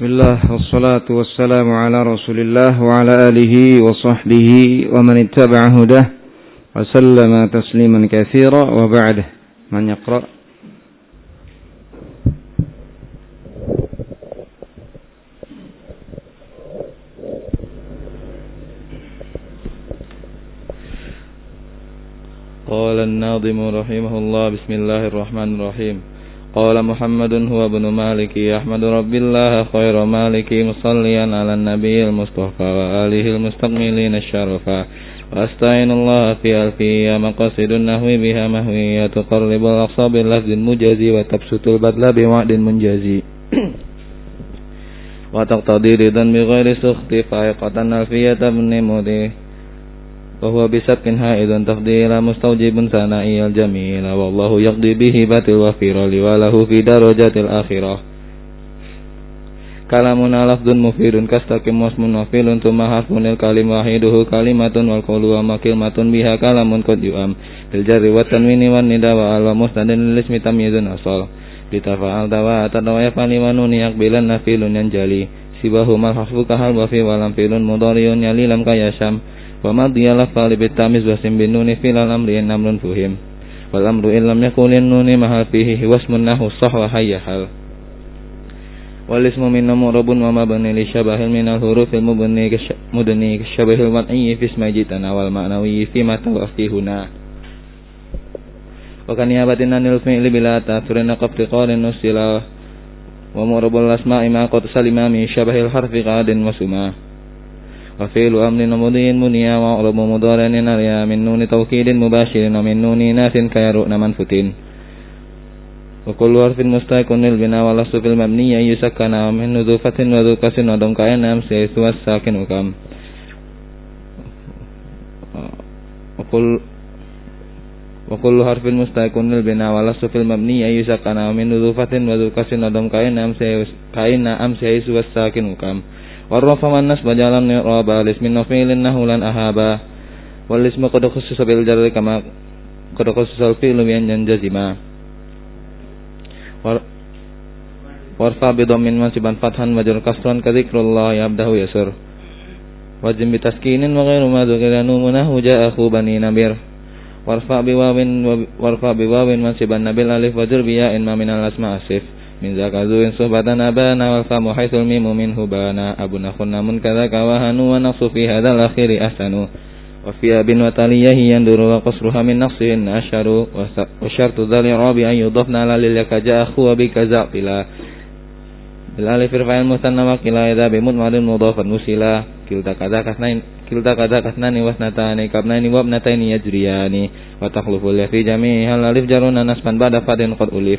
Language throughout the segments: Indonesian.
Bismillah wassalatu wassalamu ala Rasulillah wa ala alihi wa sahbihi wa man ittaba'a hudah wa sallama tasliman katsira wa ba'd. Man yaqra? Qala an-nadhimu rahimahullah bismillahirrahmanirrahim. قال محمد هو ابن مالكي أحمد رب الله خير مالكي مصليا على النبي المصطفى وآله المستقملين الشرفا وأستعين الله في ألفية مقاصد النحو بها مهوية تقرب الأقصى باللفظ المجازي وتبسط البذل بوعد منجزي وتقتضي رضا بغير سخط فائقة ألفية ابن مودي وهو بسبق هائد تفضيل مستوجب ثنائي الجميل والله يقضي بهبة الوفير وله في درجات الآخرة كلامنا لفظ مفيد كاستقم واسم وفيل ثم حرف الكلم واحده كلمة والقول وما كلمة بها كلام قد يؤم بالجر والتنوين والنداء وعلى مستند للاسم تمييز أصل لتفعل دواء تدوى يفعل ونون يقبلن فيل ينجلي سباهما الحرف كهل وفي ولم فيل مضارع يلي لم كيشم ومضي لفظ بالتاميز واسم بالنون في الأمر إن أمر فهم والأمر إن لم يكن النون محل فيه واسم النحو الصح وحي حل والاسم من مرب ومبني لشبه من الحروف المبني كالشبه الوضعي في اسم جئتنا والمعنوي في متى وفي هنا وكنيابة عن الفعل بلا تأثر نقب قال نسلا ومرب الأسماء ما قد سلم من شبه الحرف قاد وسما وفعل أمر مضي منيا وأعرب مضارع نريا من نون توكيد مباشر ومن نون ناس كيرؤن منفتين وكل حرف مستيقن البناء والأصل في المبني يسكن من نذوفة وذو كسر ودم كأن أمس والساكن وكم وكل حرف مستيقن البناء والأصل في المبني يسكن من نذوفة وذو كسر ودم كأن أمس والساكن وكم والرفع والنصب جعل النصب الاسم النفيل النحو أهابا والاسم قد خصص بالجر كما قد خصص الفعل بأن جزما وارفع بضم منصبا فتحا وجر كسرا كذكر الله يبده يسر وجم بتسكين وغير ما ذكر نومنه جاء أخو بني نمير وارفع بواو منصبا نبيل ألف وجر بياء ما من الأسماء الصف من ذاك ذو صحبتنا بانا والفم حيث الميم منه بانا أبو نخنا من كذاك وهنو ونقص في هذا الأخير أحسن وفي أب وتليه يندر وقصرها من نقصه أشهر وشرط ذا الإعراب أن يضفنا لليك جاء أخو بكذا قلا بالألف رفع المثنى وقلا إذا بمضمر مضافا مسلا كلتا كذا كاثنان واثنتان كابنين وابنتين يجريان وتخلف في جميعها الألف جرون نسبا بعد فاد قد ألف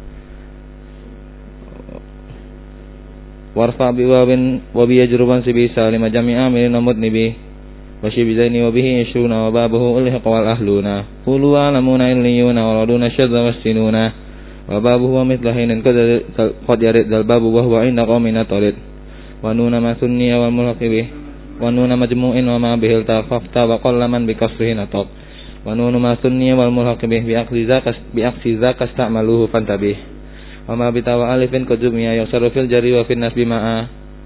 وارفع بواو وبيجربا سبي سالم جميع عامل ومذنبه وشب زين وبه يشرون وبابه الحق والأهلون قولوا أعلمون إليون ورادون الشذ والسنون وبابه مثل حين قد يرد الباب وهو عند قومنا طرد ونون ما ثني والملحق به ونون مجموع وما به التخفت وقل من بكسره نطق ونون ما ثني والملحق به بأقص ذاك استعملوه فانتبه وما بتاء ألف كجميع يكسر في الجر وفي النسب معا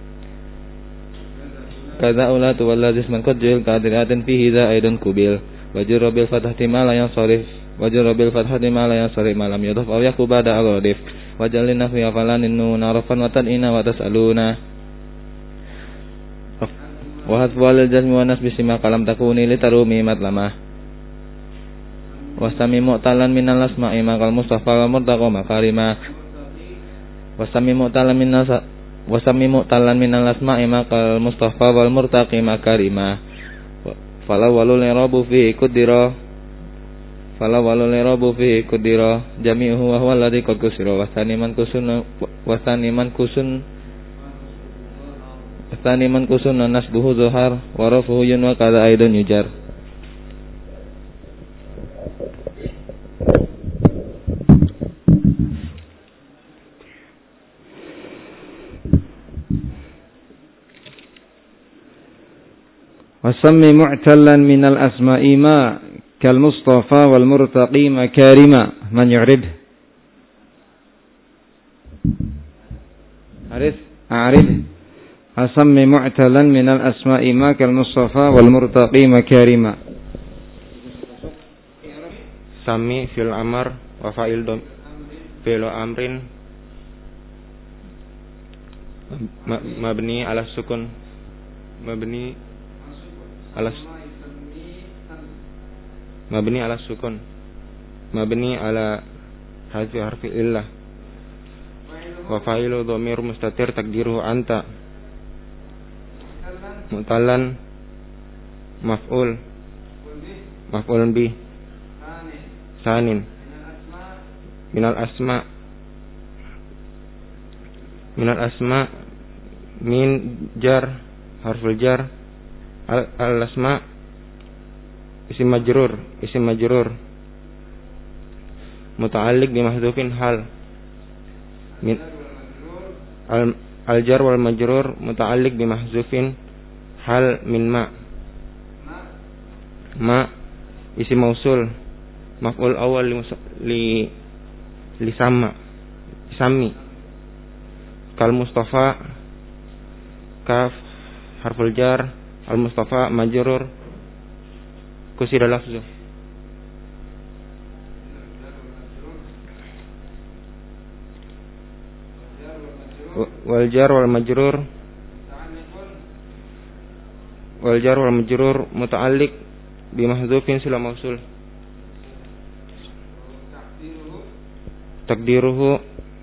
كذا أولاد والذي اسما قد جعل قادرات فيه ذا أيضا كبيل وجر بالفتحة ما لا ينصرف ما لا ينصرف ما لم يضف أو يكو بعد الردف وجل النفي فلان النون عرفا وتدئنا وتسألون وحذف والجزم والنسب سما قلم تكوني لترومي مطلمة وسمي مؤتلا من الأسماء ما قال مصطفى والمرتقى مكارما وسمي مؤتلا من الأسماء ما قال المصطفى والمرتقي مكارما فالأول الإعراب فيه قدر جميعه وهو الذي قد كسر والثاني من كسر نسبه ظهر ورفعه ينوى كذا أيضا يجر وسمي معتلا من الأسماء ما كالمصطفى والمرتقي مكارما من يعرب أعرب أسم معتلا من الأسماء ما كالمصطفى والمرتقي مكارما. Sami fil amar wa fa'il dom fil amrin mabni ala sukun mabni ala sukun mabni ala harfi illah wa fa'ilu dhamir mustatir takdiruhu anta mutalan maf'ul bi sanin minal asma min jar harful jar al asma isim majrur muta'alliq bi mahdhufin hal min al jar wal majrur muta'alliq bi mahzufin hal min ma isim mausul maf'ul awal li sami kal mustafa kaf harful jar al mustafa majrur kusira lafzu wal jar wal majrur muta'alliq bi mahdzufin sila mausul takdiruhu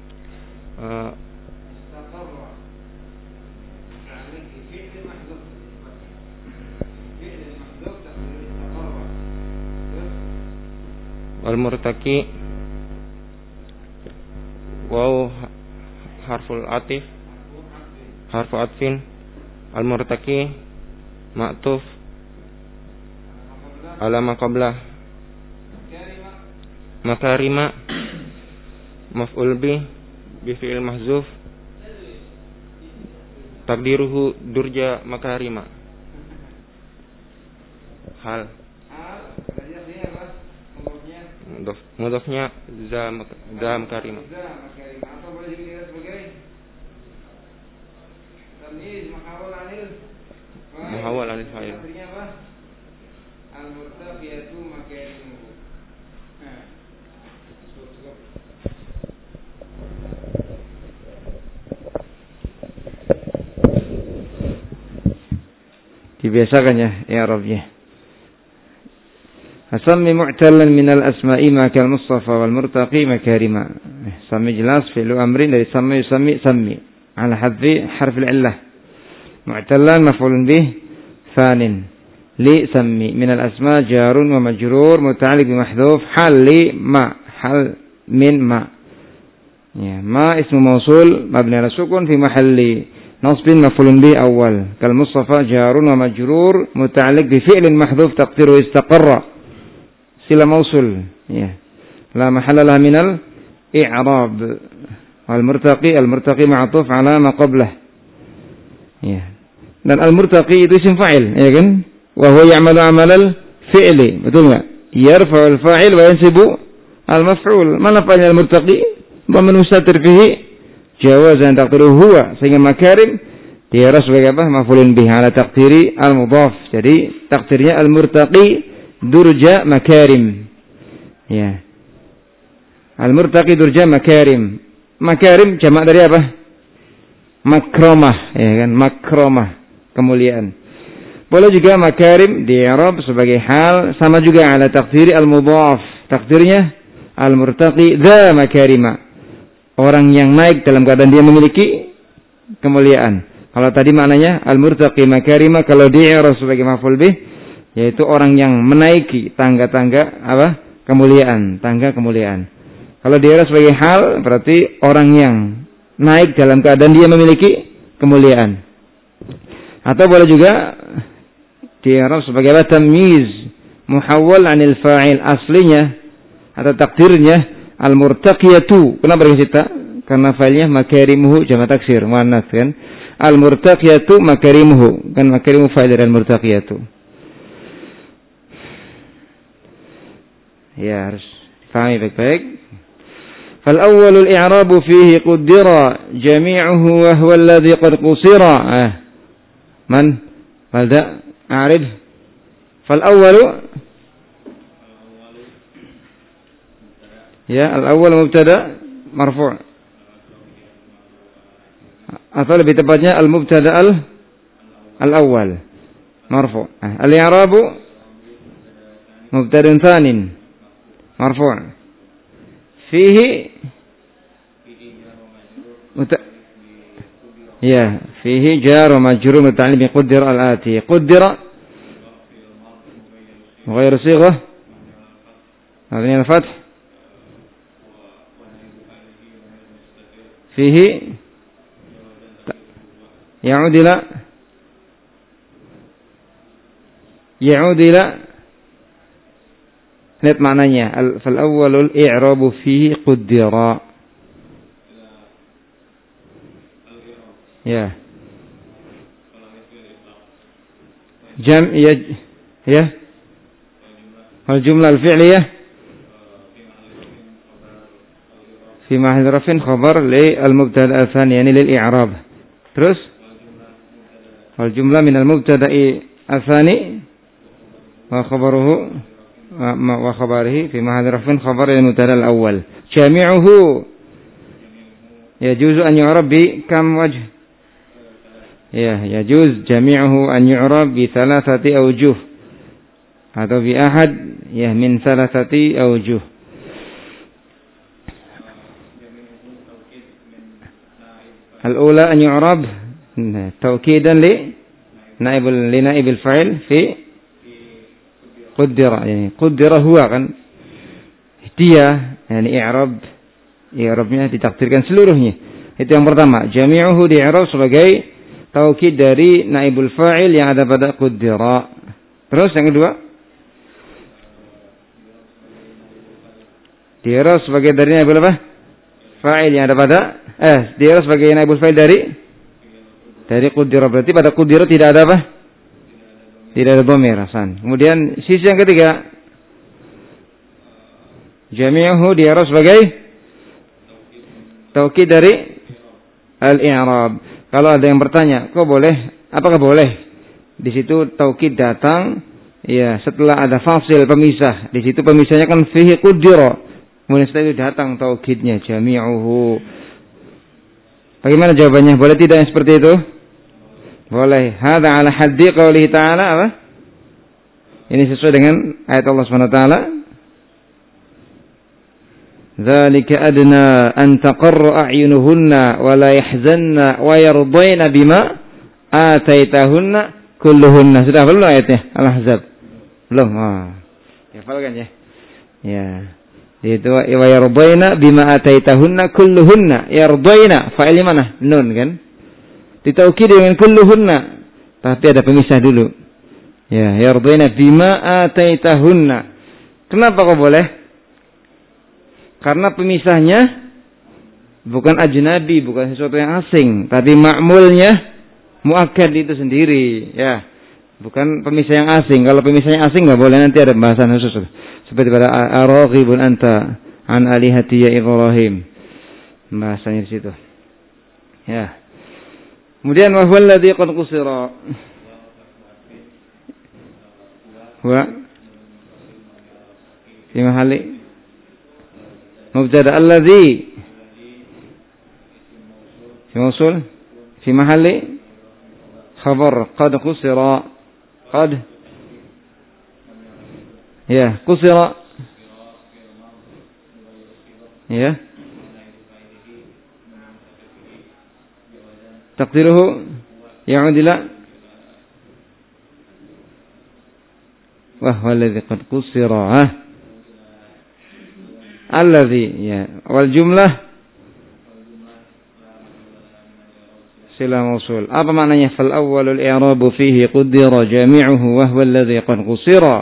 wal murtaqi waw harfu atfin al murtaqi ma'tuf ala ma qablah makarima maf'ul bi fi'il mahzuf takdiruhu durja makarima hal mudhafnya za makarima muhawwal anil fa'il al-murtaqiyatu makarimuhu. Dibiasakan ya i'rabnya. Asammi mu'talan minal asma'i ma kal mustafa wal murtaqi makarima. Sami jelas fi'lu amrin dari sami ala hadfi harf al-illah. Mu'talan maf'ulun bih thanin li sammi minal asma' jarun wa majrur muta'alliq bi mahdhuf hal min ma. Ya, ma ismu mausul mabni ala sukun fi mahalli nasbin maf'ulun bih awal kal mustafa jarun wa majrur muta'alliq bi fi'lin mahdhuf taqdiru istaqarra sila mausul ya la mahalla laha minal i'rab wal murtaqi ma'tuf ala ma qablah ya dan al murtaqi itu isim fa'il ya kan wa huwa ya'malu amalal fi'li betul enggak yarfa'u al fa'il wa yansibu al maf'ul mana fa'il al murtaqi wa man mustatir fihi jawazan taqdiru huwa sehingga makarim dia sebagai apa maf'ulun bih ala taqdiri al mudhaf jadi takdirnya al murtaqi durja makarim ya al-murtaqi durja makarim jamak dari apa makramah ya kan makramah kemuliaan boleh juga makarim di i'rab sebagai hal sama juga ala taqdiri al-mudhaf takdirnya al-murtaqi dza makarima orang yang naik dalam keadaan dia memiliki kemuliaan kalau tadi maknanya al-murtaqi makarima kalau di i'rab sebagai maf'ul bih yaitu orang yang menaiki tangga-tangga apa? Tangga kemuliaan. Kalau dia sebagai hal berarti orang yang naik dalam keadaan dia memiliki kemuliaan. Atau boleh juga dia sebagai tamyiz muhawwal 'anil fa'il aslinya atau takdirnya al-murtaqiyatu. Kenapa kita? Karena fa'ilnya makarimuhu jamak taksir muannats kan. Al-murtaqiyatu makarimuhu kan makarimu fa'il dari al-murtaqiyatu. Ya harus dipahami baik-baik. فالأول الإعراب فيه قدر جميعه وهو الذي قد قصر. من بدأ أعرف. فالأول الأول مبتدأ مرفوع atau lebih tepatnya al-mubtada al-awwal marfu'. Al-i'rabu mubtada'un tsanin marfu'. Fihi fihi jar wa majrur muta'alliq bi qaddar al-ati. Qaddara غير صيغة مبني على الفتح. فيه يعود إلى lihat maknanya. Fal awwalul i'rabu fihi qaddara. Wal jumlah al-fi'liyah fi mahall raf'in khabar li al-mubtada ats-tsani yani lil i'rab. Terus wal jumlah min al-mubtada'i ats-tsani wa khabaruhu wa khabarihi fi mahall raf'in khabar lil mubtada al-awwal. Jami'uhu yajuzu an yu'rab bi kam wajh. Yajuz jami'uhu an yu'rab bi thalathati awjuh atau bi ahad min thalathati awjuh. Al-ula an yu'rab tawkidan li na'ibil fa'il fi qaddara, yani qaddara huwa kan dia, yani i'rabnya ditakdirkan seluruhnya. Itu yang pertama, jami'uhu di'irab sebagai taukid dari naibul fa'il yang ada pada qaddara. Terus yang kedua, di'irab sebagai dari naibul apa? Fa'il yang ada pada di'irab sebagai naibul fa'il dari qaddara. Berarti pada qaddara tidak ada apa? Tidak ada dhamir, Hasan. Kemudian sisi yang ketiga, jami'uhu di'irab sebagai taukid dari al-i'rab. Kalau ada yang bertanya, apakah boleh di situ taukid datang setelah ada fasil pemisah. Di situ pemisahnya kan fihi qaddara. Kemudian setelah itu datang taukidnya jami'uhu. Bagaimana jawabannya? Boleh tidak yang seperti itu? Boleh. Hadza ala haddi qaulihi ta'ala apa? Ini sesuai dengan ayat Allah Subhanahu wa taala. Dzalika adna an taqarra a'yunuhunna wa la yahzanna wa yardayna bima ataitahunna kulluhunna. Sudah belum ayatnya? Al-Ahzab. Belum. Hafalkan ya. Itu wa yardayna bima ataitahunna kulluhunna. Yardayna fa'il mana? Nun kan? Ditaukid dengan kulluhunna, tapi ada pemisah dulu. Yardayna bima ataitahunna. Kenapa kok boleh? Karena pemisahnya bukan ajnabi, bukan sesuatu yang asing, tapi ma'mulnya muakkad itu sendiri, bukan pemisah yang asing. Kalau pemisahnya asing enggak boleh, nanti ada bahasan khusus. Seperti pada araghibun anta an alihati ya Ibrahim. Bahasanya di situ. Kemudian wa huwa alladhi qad qusira. Wa fi mahalli mubtada alladhi fi mawsul fi mahalli khabar qad qusira. Qad qusira تقديره يعود إلى وهو الذي قد قصر الذي والجملة صلة موصول. Apa maknanya? Fal awwalul i'rabu fihi qaddara jami'uhu wa huwa alladhi qad qusira.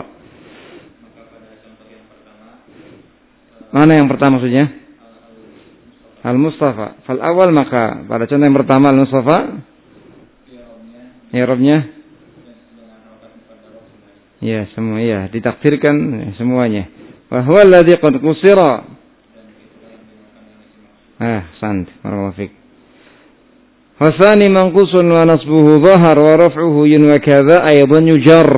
Mana yang pertama maksudnya? Al-Mustafa. Fal awal, maka pada contoh yang pertama Al-Mustafa i'rabnya semua ditakdirkan semuanya. Wa huwa alladhi qad qusira. Sant. Barakallahu fik. Wasani manqusun wa nasbuhu dhahar wa raf'uhu yun wa kadza aidan yujar.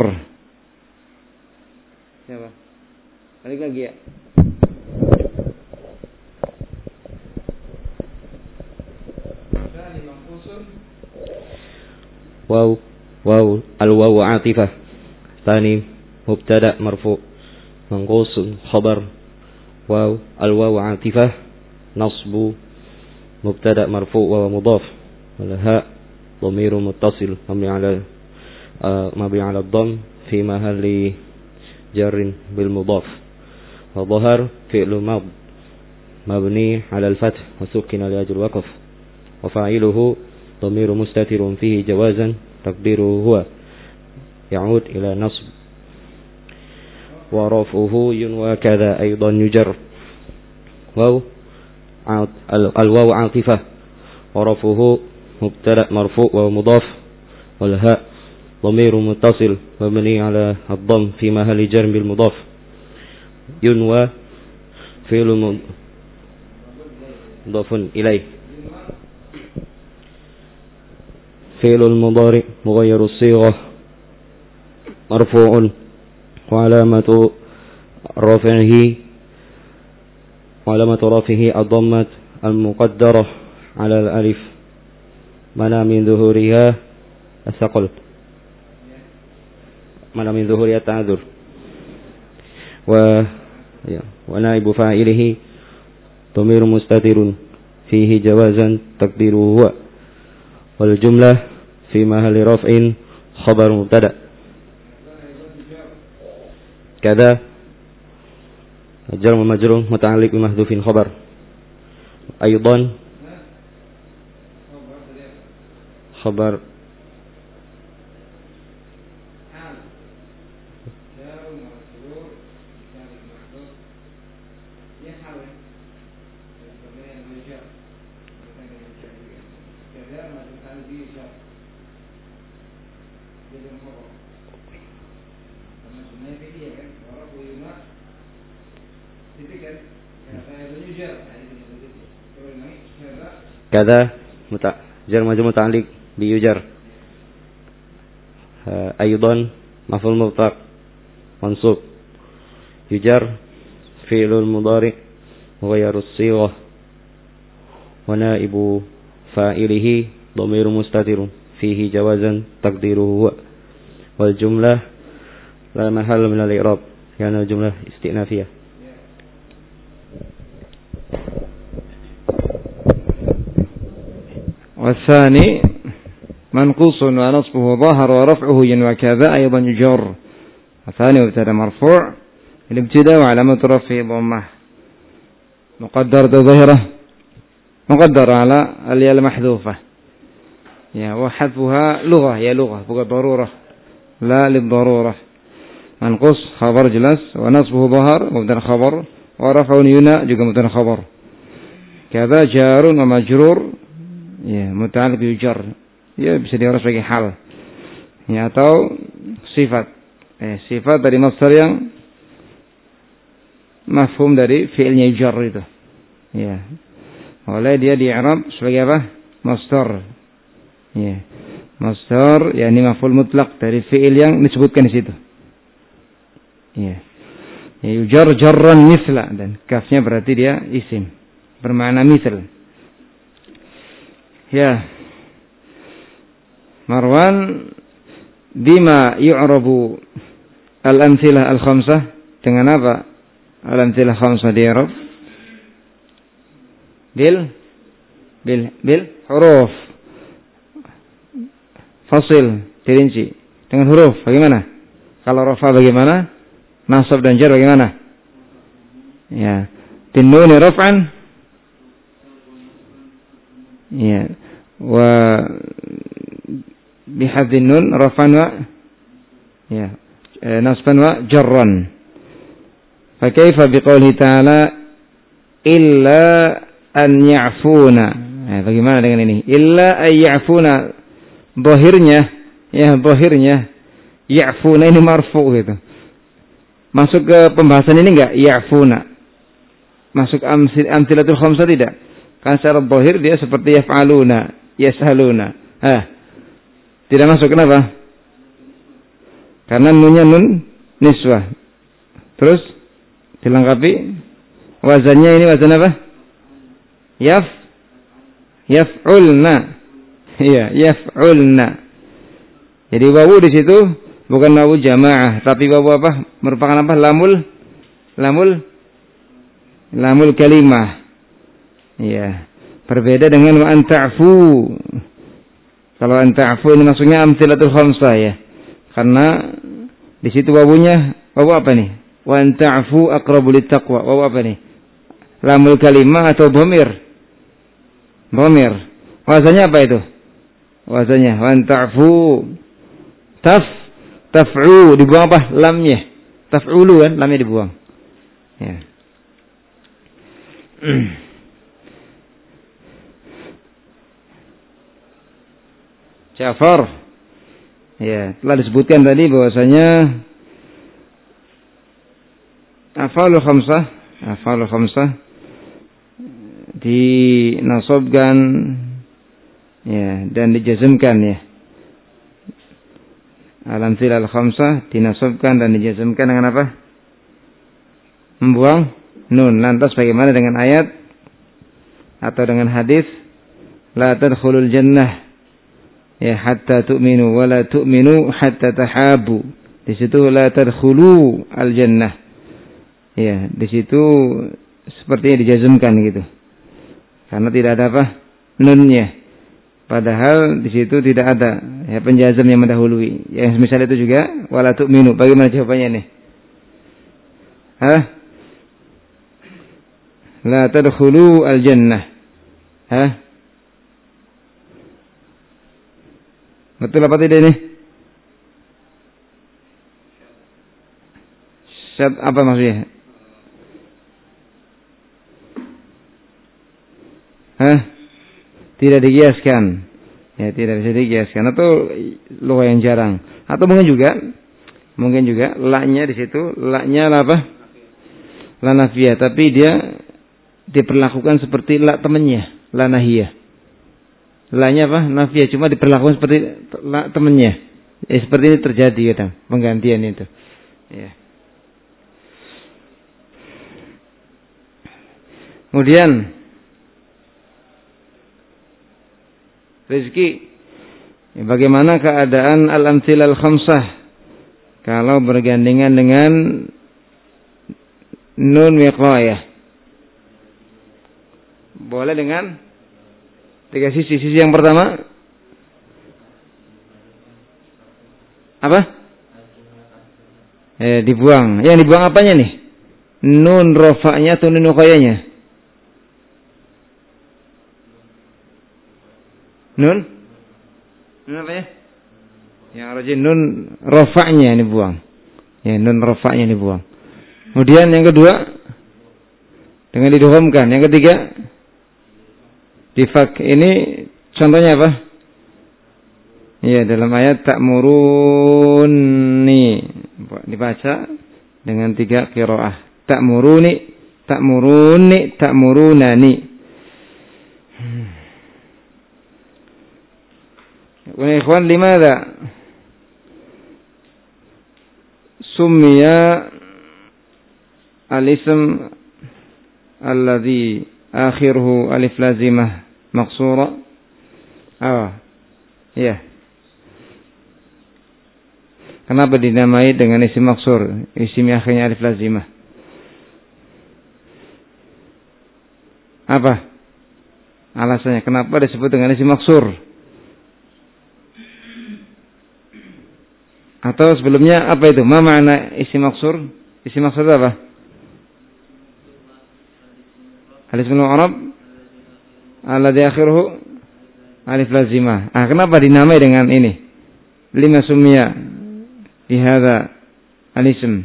Siapa? Balik lagi ya. Wasani manqusun واو الواو عاطفة ثاني مبتدأ مرفوع منقوص خبر واو الواو عاطفة نصب مبتدأ مرفوع ومضاف والهاء ضمير متصل مبني على الضم في محل جر بالمضاف وظهر فعل ماض مبني على الفتح وسكن لأجل وقف وفاعله ضمير مستتر فيه جوازا تقديره هو يعود إلى نصب ورفعه ينوى كذا أيضا يجر الواو عاطفة ورفعه مبتدأ مرفوع ومضاف والهاء ضمير متصل مبني على الضم في محل جر بالمضاف ينوى فعل مضاف إليه فعل المضارع مغير الصيغة مرفوع وعلامة رفعه الضمة المقدرة على الألف منع من ظهورها الثقل منع من ظهورها التعذر ونائب فاعله ضمير مستتر فيه جوازا تقديره هو والجملة في محل رفع خبر مبتدأ كذا الجر والمجرور متعلق بمحذوف خبر أيضا خبر كذا جر مجرور متعلق بيجر أيضا مفعول مطلق منصوب يجر فعل المضارع مغير الصيغة ونائب فاعله ضمير مستتر فيه جوازا تقديره هو والجملة لا محل من الإعراب يعني الجملة استئنافية. والثاني منقوص ونصبه ظاهر ورفعه ينوى كذا أيضا يجر. الثاني مبتدا مرفوع الابتداء وعلامة رفعه ضمة مقدر ظاهرة مقدر على الياء المحذوفة وحذفها لغة هي لغة بقى ضرورة لا للضرورة. منقوص خبر جلس ونصبه ظهر مبتدا خبر ورفعه ينا juga mubtada khabar. Kadza jarun wa majrur muta'alliq yujar bisa diurus sebagai hal atau sifat sifat dari masdar yang mafhum dari fi'ilnya yujar itu oleh dia di-i'rab sebagai apa? Masdar masdar yakni maf'ul mutlaq dari fi'il yang disebutkan di situ yujar jarran misla dan kafnya berarti dia isim bermakna misal. Marwan bima yu'rabu al-amthilah al-khamsah dengan apa al-amthilah khamsah di-i'rab? Bil huruf fasil dirinci dengan huruf bagaimana? Kalau rafa bagaimana? Nasab dan jar bagaimana? Tinun raf'an wa bihadzin nun rafan wa nasban wa jarran. Fa kaifa biqoulihi ta'ala illa an ya'funa. Bagaimana dengan ini? Illa ay ya'funa zahirnya zahirnya ya'funa ini marfu gitu. Masuk ke pembahasan ini enggak? Ya'funa. Masuk amsilatul khamsah tidak? Kan secara zahir dia seperti yaf'aluna, yas'aluna. Tidak masuk, kenapa? Karena nunnya nun niswah. Terus dilengkapi wazannya, ini wazan apa? Yaf'ulna. Iya, yaf'ulna. Jadi wawu di situ bukan wawu jamaah, tapi wawu apa? Merupakan apa? Lamul kalimah. Iya. Berbeda dengan wa an ta'fu. Kalau an ta'fu ini maksudnya amtsilatul khamsah ya. Karena di situ wawunya wawu apa nih? Wa an ta'fu aqrabu littaqwa. Wawu apa nih? Lamul kalimah atau dhamir? Dhamir. Wazannya apa itu? Wazannya wa an ta'fu. Taf'u, dibuang apa? Lamnya. Taf'ulu kan, lamnya dibuang. Ya. Ja'far. Ya, telah disebutkan tadi bahwasanya af'alul khamsah dinasabkan ya dan dijazmkan ya. Al-amthilal khamsah dinasabkan dan dijazmkan dengan apa? Membuang nun. Lantas bagaimana dengan ayat atau dengan hadis la tadkhulul jannah ya hatta tu'minu wa la tu'minu hatta tahabu. Di situ la tadkhulu al jannah. Ya, di situ sepertinya dijazmkan gitu. Karena tidak ada apa? Nunnya. Padahal di situ tidak ada ya penjazam yang mendahului. Yang misalnya itu juga wala tu'minu. Bagaimana jawabannya nih? La tadkhulu al jannah. Betul apa tidak ini? Apa maksudnya? Tidak dikiaskan. Ya, tidak bisa dikiaskan atau lumayan jarang. Atau mungkin juga la-nya di situ, la-nya apa? La nafiyah, tapi dia diperlakukan seperti la temannya, la nahiyah. La-nya apa? Nafiyah, cuma diperlakukan seperti la temannya. Seperti ini terjadi kadang penggantian itu. Ya. Kemudian rezeki. Bagaimana keadaan al-amthilal khamsah kalau bergandengan dengan nun wiqayah? Boleh dengan tiga sisi. Sisi yang pertama apa? Dibuang. Yang dibuang apanya nih? Nun rofa'nya atau nun wiqayahnya? Nun apa ya? Yang rajin nun rafa'nya ini buang. Ya, nun rafa'nya ini buang. Kemudian yang kedua dengan didhomkan. Yang ketiga difak. Ini contohnya apa? Ya, dalam ayat ta'muruni dibaca dengan 3 qiraah. Ta'murunani. Wa ikhwan, limadha summiya al-ism alladhi akhiruhu alif lazimah maqsura? Ya. Kenapa dinamai dengan isim maksur? Isim akhirnya alif lazimah. Apa alasannya? Kenapa disebut dengan isim maksur? Atau sebelumnya apa itu? Ma makna isim maksur? Isim maksur itu apa? Al-ismul mu'rab alladzi akhiruhu alif lazimah. Kenapa dinamai dengan ini? Lima summiya bi hadza al-ism.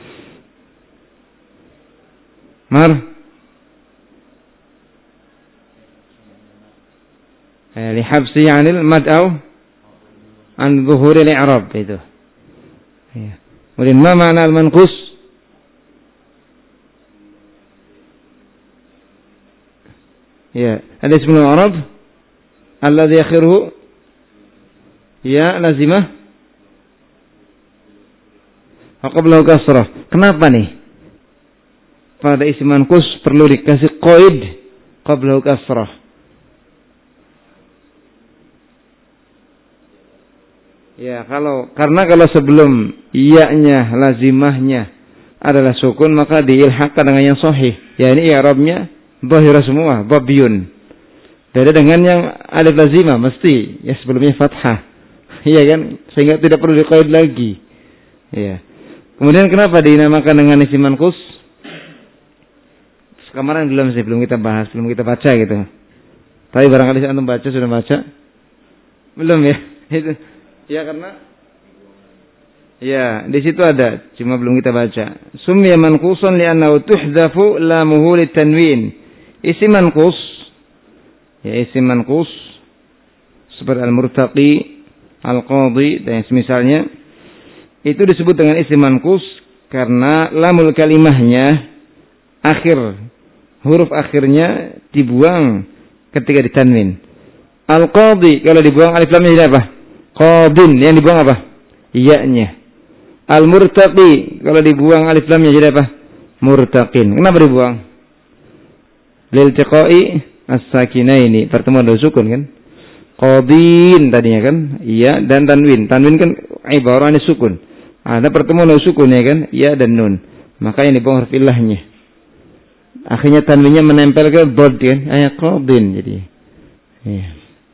Li habsi 'anil mad aw an dhuhuril i'rab itu. Ya. Kemudian ma makna al-manqus? Ya, ada ismul i'rab alladhi akhiruhu ya lazimah wa qablahu kasrah. Kenapa nih? Pada isim manqus perlu dikasih qaid qablahu kasrah. Ya, karena kalau sebelum iya-nya lazimahnya adalah sukun, maka diilhaqkan dengan yang sahih. Ya, ini i'rabnya dhahira semua, dhabiyun. Beda dengan yang alif lazimah mesti ya sebelumnya fathah. Iya kan? Sehingga tidak perlu diqaid lagi. Ya. Kemudian kenapa dinamakan dengan isim manqus? Kemarin belum kita bahas, belum kita baca gitu. Tapi barangkali antum baca, sudah baca? Belum ya? Itu. Ya karena ya di situ ada, cuma belum kita baca. Summiya manqusan li'annahu tuhdhafu lamuhu litanwin. Isim manqus, ya isim manqus seperti al-murtaqi, al-qadhi dan semisalnya itu disebut dengan isim manqus karena lamul kalimahnya huruf akhirnya dibuang ketika ditanwin. Al-qadhi kalau dibuang alif lamnya jadi apa? Qadin, yang dibuang apa? Iya-nya. Al-murtaqi kalau dibuang alif lamnya jadi apa? Murtaqin. Kenapa dibuang? Liltiqai as-sakinaini, pertemuan dua sukun kan? Qadin tadinya kan? Iya dan tanwin. Tanwin kan ibaratnya sukun. Ada pertemuan dua sukun ya kan? Iya dan nun. Maka yang dibuang huruf illahnya. Akhirnya tanwinnya menempel ke dod kan? Ayat qadin jadi. Iya.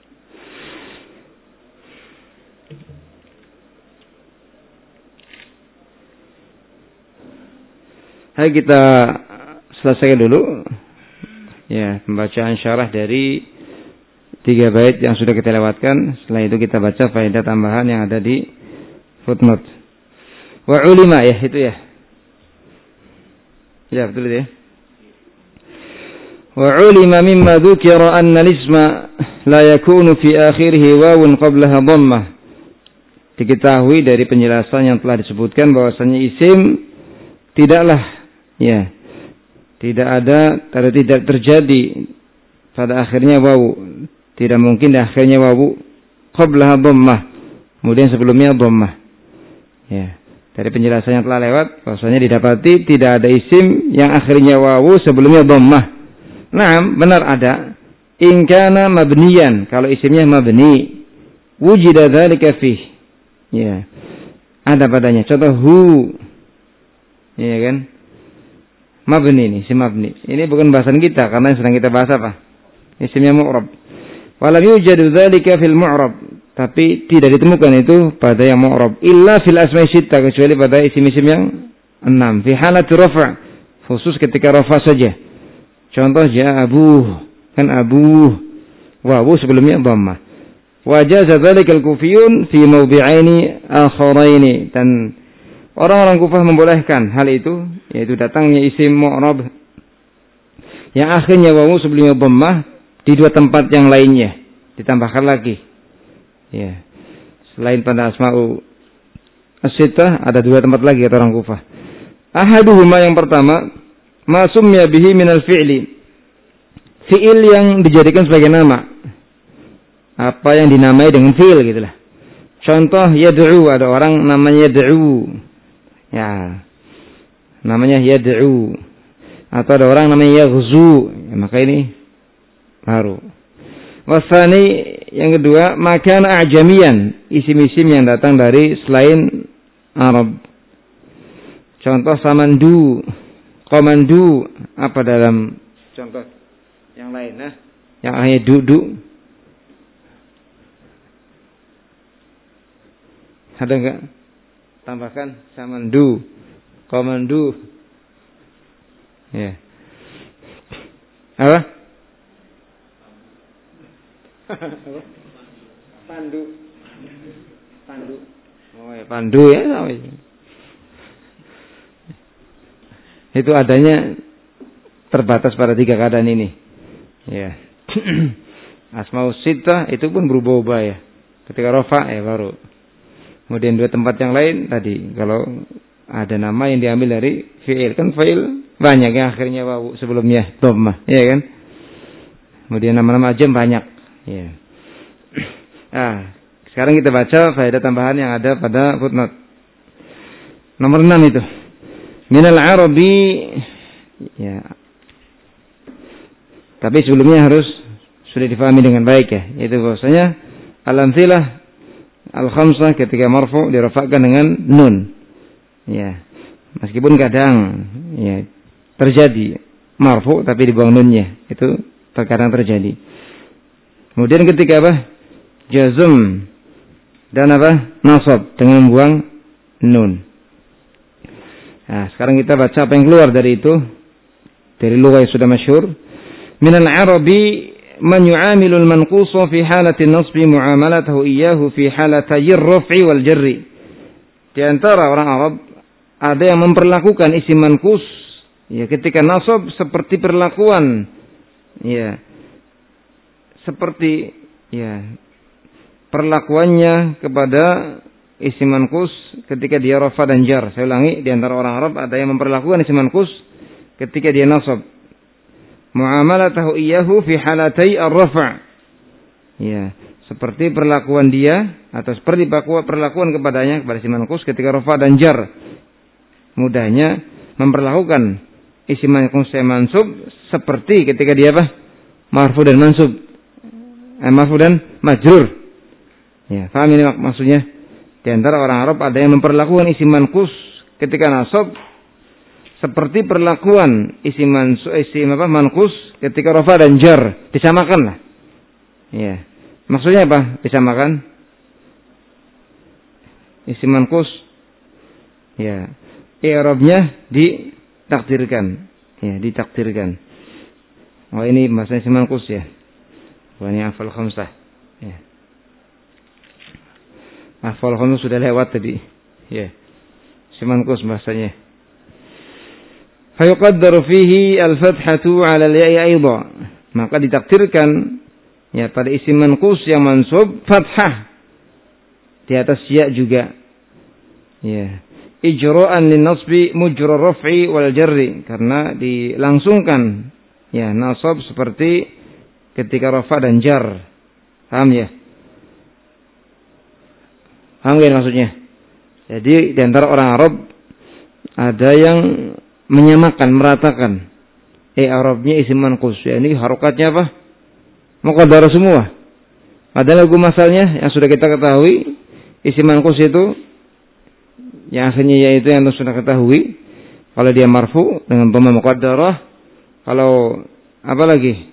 Hai, kita selesaikan dulu ya pembacaan syarah dari 3 bait yang sudah kita lewatkan. Setelah itu kita baca faedah tambahan yang ada di footnote. Wa ulima ya itu ya. Ya betul ya. Wa ulima mimma dzukira anna al-isma la yakunu fi akhirih wawun qablaha dhammah. Diketahui dari penjelasan yang telah disebutkan bahwasanya isim tidak terjadi pada akhirnya wawu. Tidak mungkin di akhirnya wawu qablaha dhammah. Kemudian sebelumnya dhammah. Ya. Dari penjelasan yang telah lewat bahwasanya didapati tidak ada isim yang akhirnya wawu sebelumnya dhammah. Naam, benar ada. In kana mabniyan, kalau isimnya mabni, wujida dzalika fih. Ya. Ada padanya. Contoh hu. Iya kan? Mabni ini, isim mabni. Ini bukan bahasan kita karena yang sedang kita bahas apa? Isimnya mu'rab. Walam yujadu dzalika fil mu'rab. Tapi tidak ditemukan itu pada yang mu'rab. Illa fil asma'i sittah, kecuali pada isim-isim yang 6. Fi halati rafa', khusus ketika rafa' saja. Contoh ja abuh, kan abuh. Wawu sebelumnya dhammah. Wa jaza dzalika al-kufiyun fi mawdi'aini akharaini. Dan orang-orang Kufah membolehkan hal itu, yaitu datangnya isim mu'rab yang akhirnya wawu sebelumnya dhammah di 2 tempat yang lainnya. Ditambahkan lagi. Ya. Selain pada asma'u as-sittah ada 2 tempat lagi kata orang Kufah. Ahaduhuma yang pertama, ma summiya bihi minal fi'li. Fi'il yang dijadikan sebagai nama. Apa yang dinamai dengan fi'il gitulah. Contoh yad'u, ada orang namanya yad'u. Ya, namanya yad'u. Atau ada orang namanya yaghzu, ya, maka ini baru. Wasani yang kedua, makan a'jamiyan, isim-isim yang datang dari selain Arab. Contoh samandu, komandu, apa dalam contoh yang lain, nah, yang akhirnya du. Ada enggak? Tambahkan samandu, komandu. Ya. Apa? Pandu. Oh ya, pandu ya. Itu adanya terbatas pada 3 keadaan ini. Ya. Asmaul sittah itu pun berubah-ubah ya. Ketika rafa ya baru. Kemudian 2 tempat yang lain tadi, kalau ada nama yang diambil dari fi'il, kan fi'il banyak yang akhirnya wawu sebelumnya dhammah, ya kan? Kemudian nama-nama ajam banyak. Ya. Sekarang kita baca faedah tambahan yang ada pada footnote. Nomor 6 itu. Minal Arabi. Ya. Tapi sebelumnya harus sudah difahami dengan baik ya. Yaitu bahwasanya al-amthilah al-khamsah ketika marfu dirafa'kan dengan nun. Ya. Meskipun kadang ya terjadi marfu tapi dibuang nunnya. Itu terkadang terjadi. Kemudian ketika apa? Jazm dan apa? Nasab dengan buang nun. Nah, sekarang kita baca apa yang keluar dari itu. Dari lugah yang sudah masyhur. Minal Arabi man yu'amilul manqusa fi halati nasbi mu'amalatahu iyyahu fi halatayir raf'i wal jarri. Di antara orang Arab ada yang memperlakukan isim manqus ya ketika nasab seperti perlakuan ya seperti ya perlakuannya kepada isim manqus ketika dia rafa dan jar. Saya ulangi, di antara orang Arab ada yang memperlakukan isim manqus ketika dia nasab muamalatahu iyyahu fi halatai ar-rafa'. Ya, seperti perlakuan dia atau seperti perlakuan kepadanya kepada isim manqus ketika rafa dan jar. Mudahnya memperlakukan isim manqus yang mansub seperti ketika dia apa? Marfu dan mansub. Marfu dan majrur. Ya, paham ini maksudnya? Di antara orang Arab ada yang memperlakukan isim manqus ketika nasab seperti perlakuan isim manqus ketika rafa dan jar, disamakanlah. Ya. Maksudnya apa? Disamakan. Isim manqus ya, i'rabnya ditakdirkan. Ya, ditakdirkan. Oh, ini bahasa isim manqus ya. Wah, ini afal khamsah. Ya. Afal khamsah sudah lewat tadi. Ya. Isim manqus bahasanya. Fayuqaddaru fihi al-fathatu 'ala al-ya'i aidha. Maka ditakdirkan ya pada isim manqus yang mansub fathah di atas ya juga. Ya. Ijra'an lin-nasbi mujra raf'i wal jarri, karena dilangsungkan ya nasab seperti ketika rafa dan jar. Paham ya? Paham ya maksudnya? Jadi di antara orang Arab ada yang menyamakan, meratakan Arabnya isim manqus. Ya, ini harokatnya apa? Muqaddar semua. Ada lagu masalnya yang sudah kita ketahui. Isim manqus itu yang asalnya yaitu yang sudah ketahui. Kalau dia marfu dengan dhamma muqaddarah, kalau apa lagi?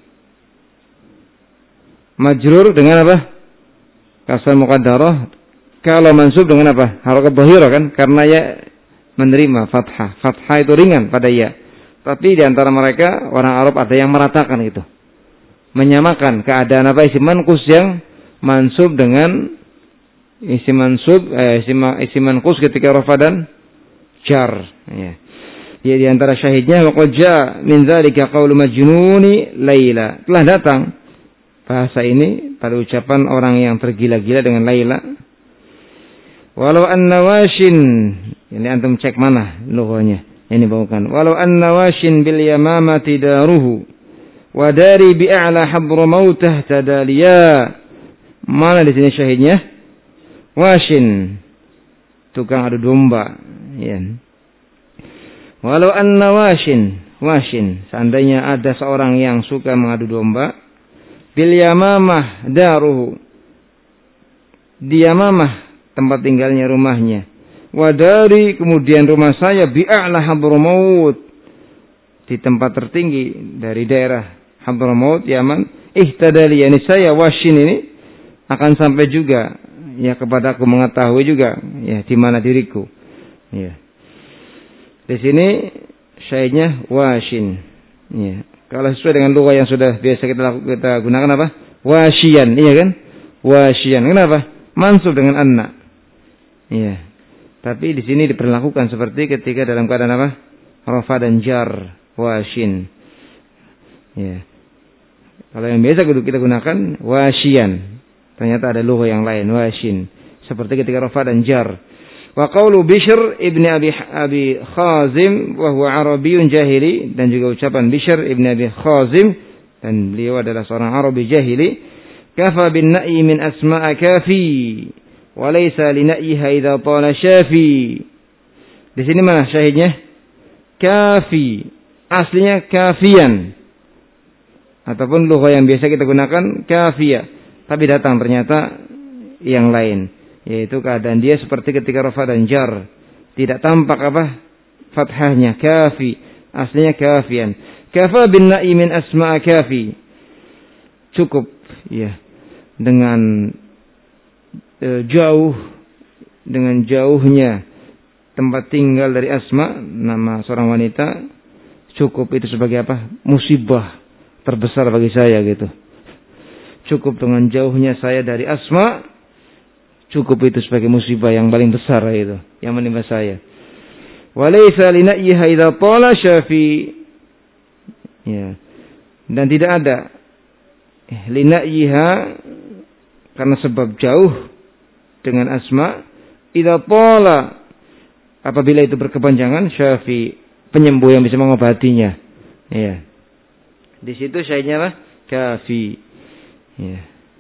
Majrur dengan apa? Kasrah muqaddarah. Kalau mansub dengan apa? Harokat dhahirah kan? Karena ya menerima fathah. Fathah itu ringan pada ya. Tapi di antara mereka orang Arab ada yang meratakan itu. Menyamakan keadaan apa isim manqus yang mansub dengan isim manqus ketika rafa dan jar. Ya. Ya, di antara syahidnya waqad jaa min dzalika qaulu majnuni Laila. Telah datang bahasa ini pada ucapan orang yang tergila-gila dengan Laila. Walau an-nawashin, ini antum cek mana logonya. Ini bukan. Walau an-nawashin bil yamamati daruhu wa dari bi a'la hadramautah tadaliya. Mana di sini syahidnya? Washin, tukang adu domba. Ya. Walau an-nawashin, washin, seandainya ada seorang yang suka mengadu domba, bil yamamah daruhu, di Yamamah tempat tinggalnya, rumahnya. Wadari, kemudian rumah saya bi'a'la Hadramaut, di tempat tertinggi dari daerah Hadramaut, Yaman. Ihtadali, yani saya washin ini akan sampai juga ya kepada aku, mengetahui juga ya di mana diriku. Ya. Di sini syahidnya washin. Ya. Kalau sesuai dengan lugah yang sudah biasa kita gunakan apa? Washian, iya kan? Washian. Kenapa? Mansub dengan anna. Iya. Tapi di sini diperlakukan seperti ketika dalam keadaan apa? Rafa dan jar, washin. Ya. Kalau yang biasa kita gunakan washian. Ternyata ada lugah yang lain, washin. Seperti ketika rafa dan jar. Wa qawlu Bishr ibn Abi Khazim wa huwa Arabiyyun jahili, dan juga ucapan Bishr ibn Abi Khazim, dan beliau adalah seorang Arabi jahili. Kafa bin na'i min asma'a kafi wa laysa li na'iha idza tala syafi. Di sini mana syahidnya? Kafi. Aslinya kafian. Ataupun lugah yang biasa kita gunakan kafiyah. Tapi datang ternyata yang lain, yaitu keadaan dia seperti ketika rafa dan jar. Tidak tampak fathahnya, kafi. Aslinya kafian. Kafa bin na'i min asma'a kafi. Cukup, ya. Dengan dengan jauhnya tempat tinggal dari Asma, nama seorang wanita, cukup itu sebagai musibah terbesar bagi saya gitu. Cukup dengan jauhnya saya dari Asma, cukup itu sebagai musibah yang paling besar itu yang menimpa saya. Walaysa linaiha idza tala syafi. Ya. Dan tidak ada linaiha karena sebab jauh dengan Asma, idza tala apabila itu berkepanjangan, syafi penyembuh yang bisa mengobatinya. Ya. Di situ syai'nya kafi. Ya.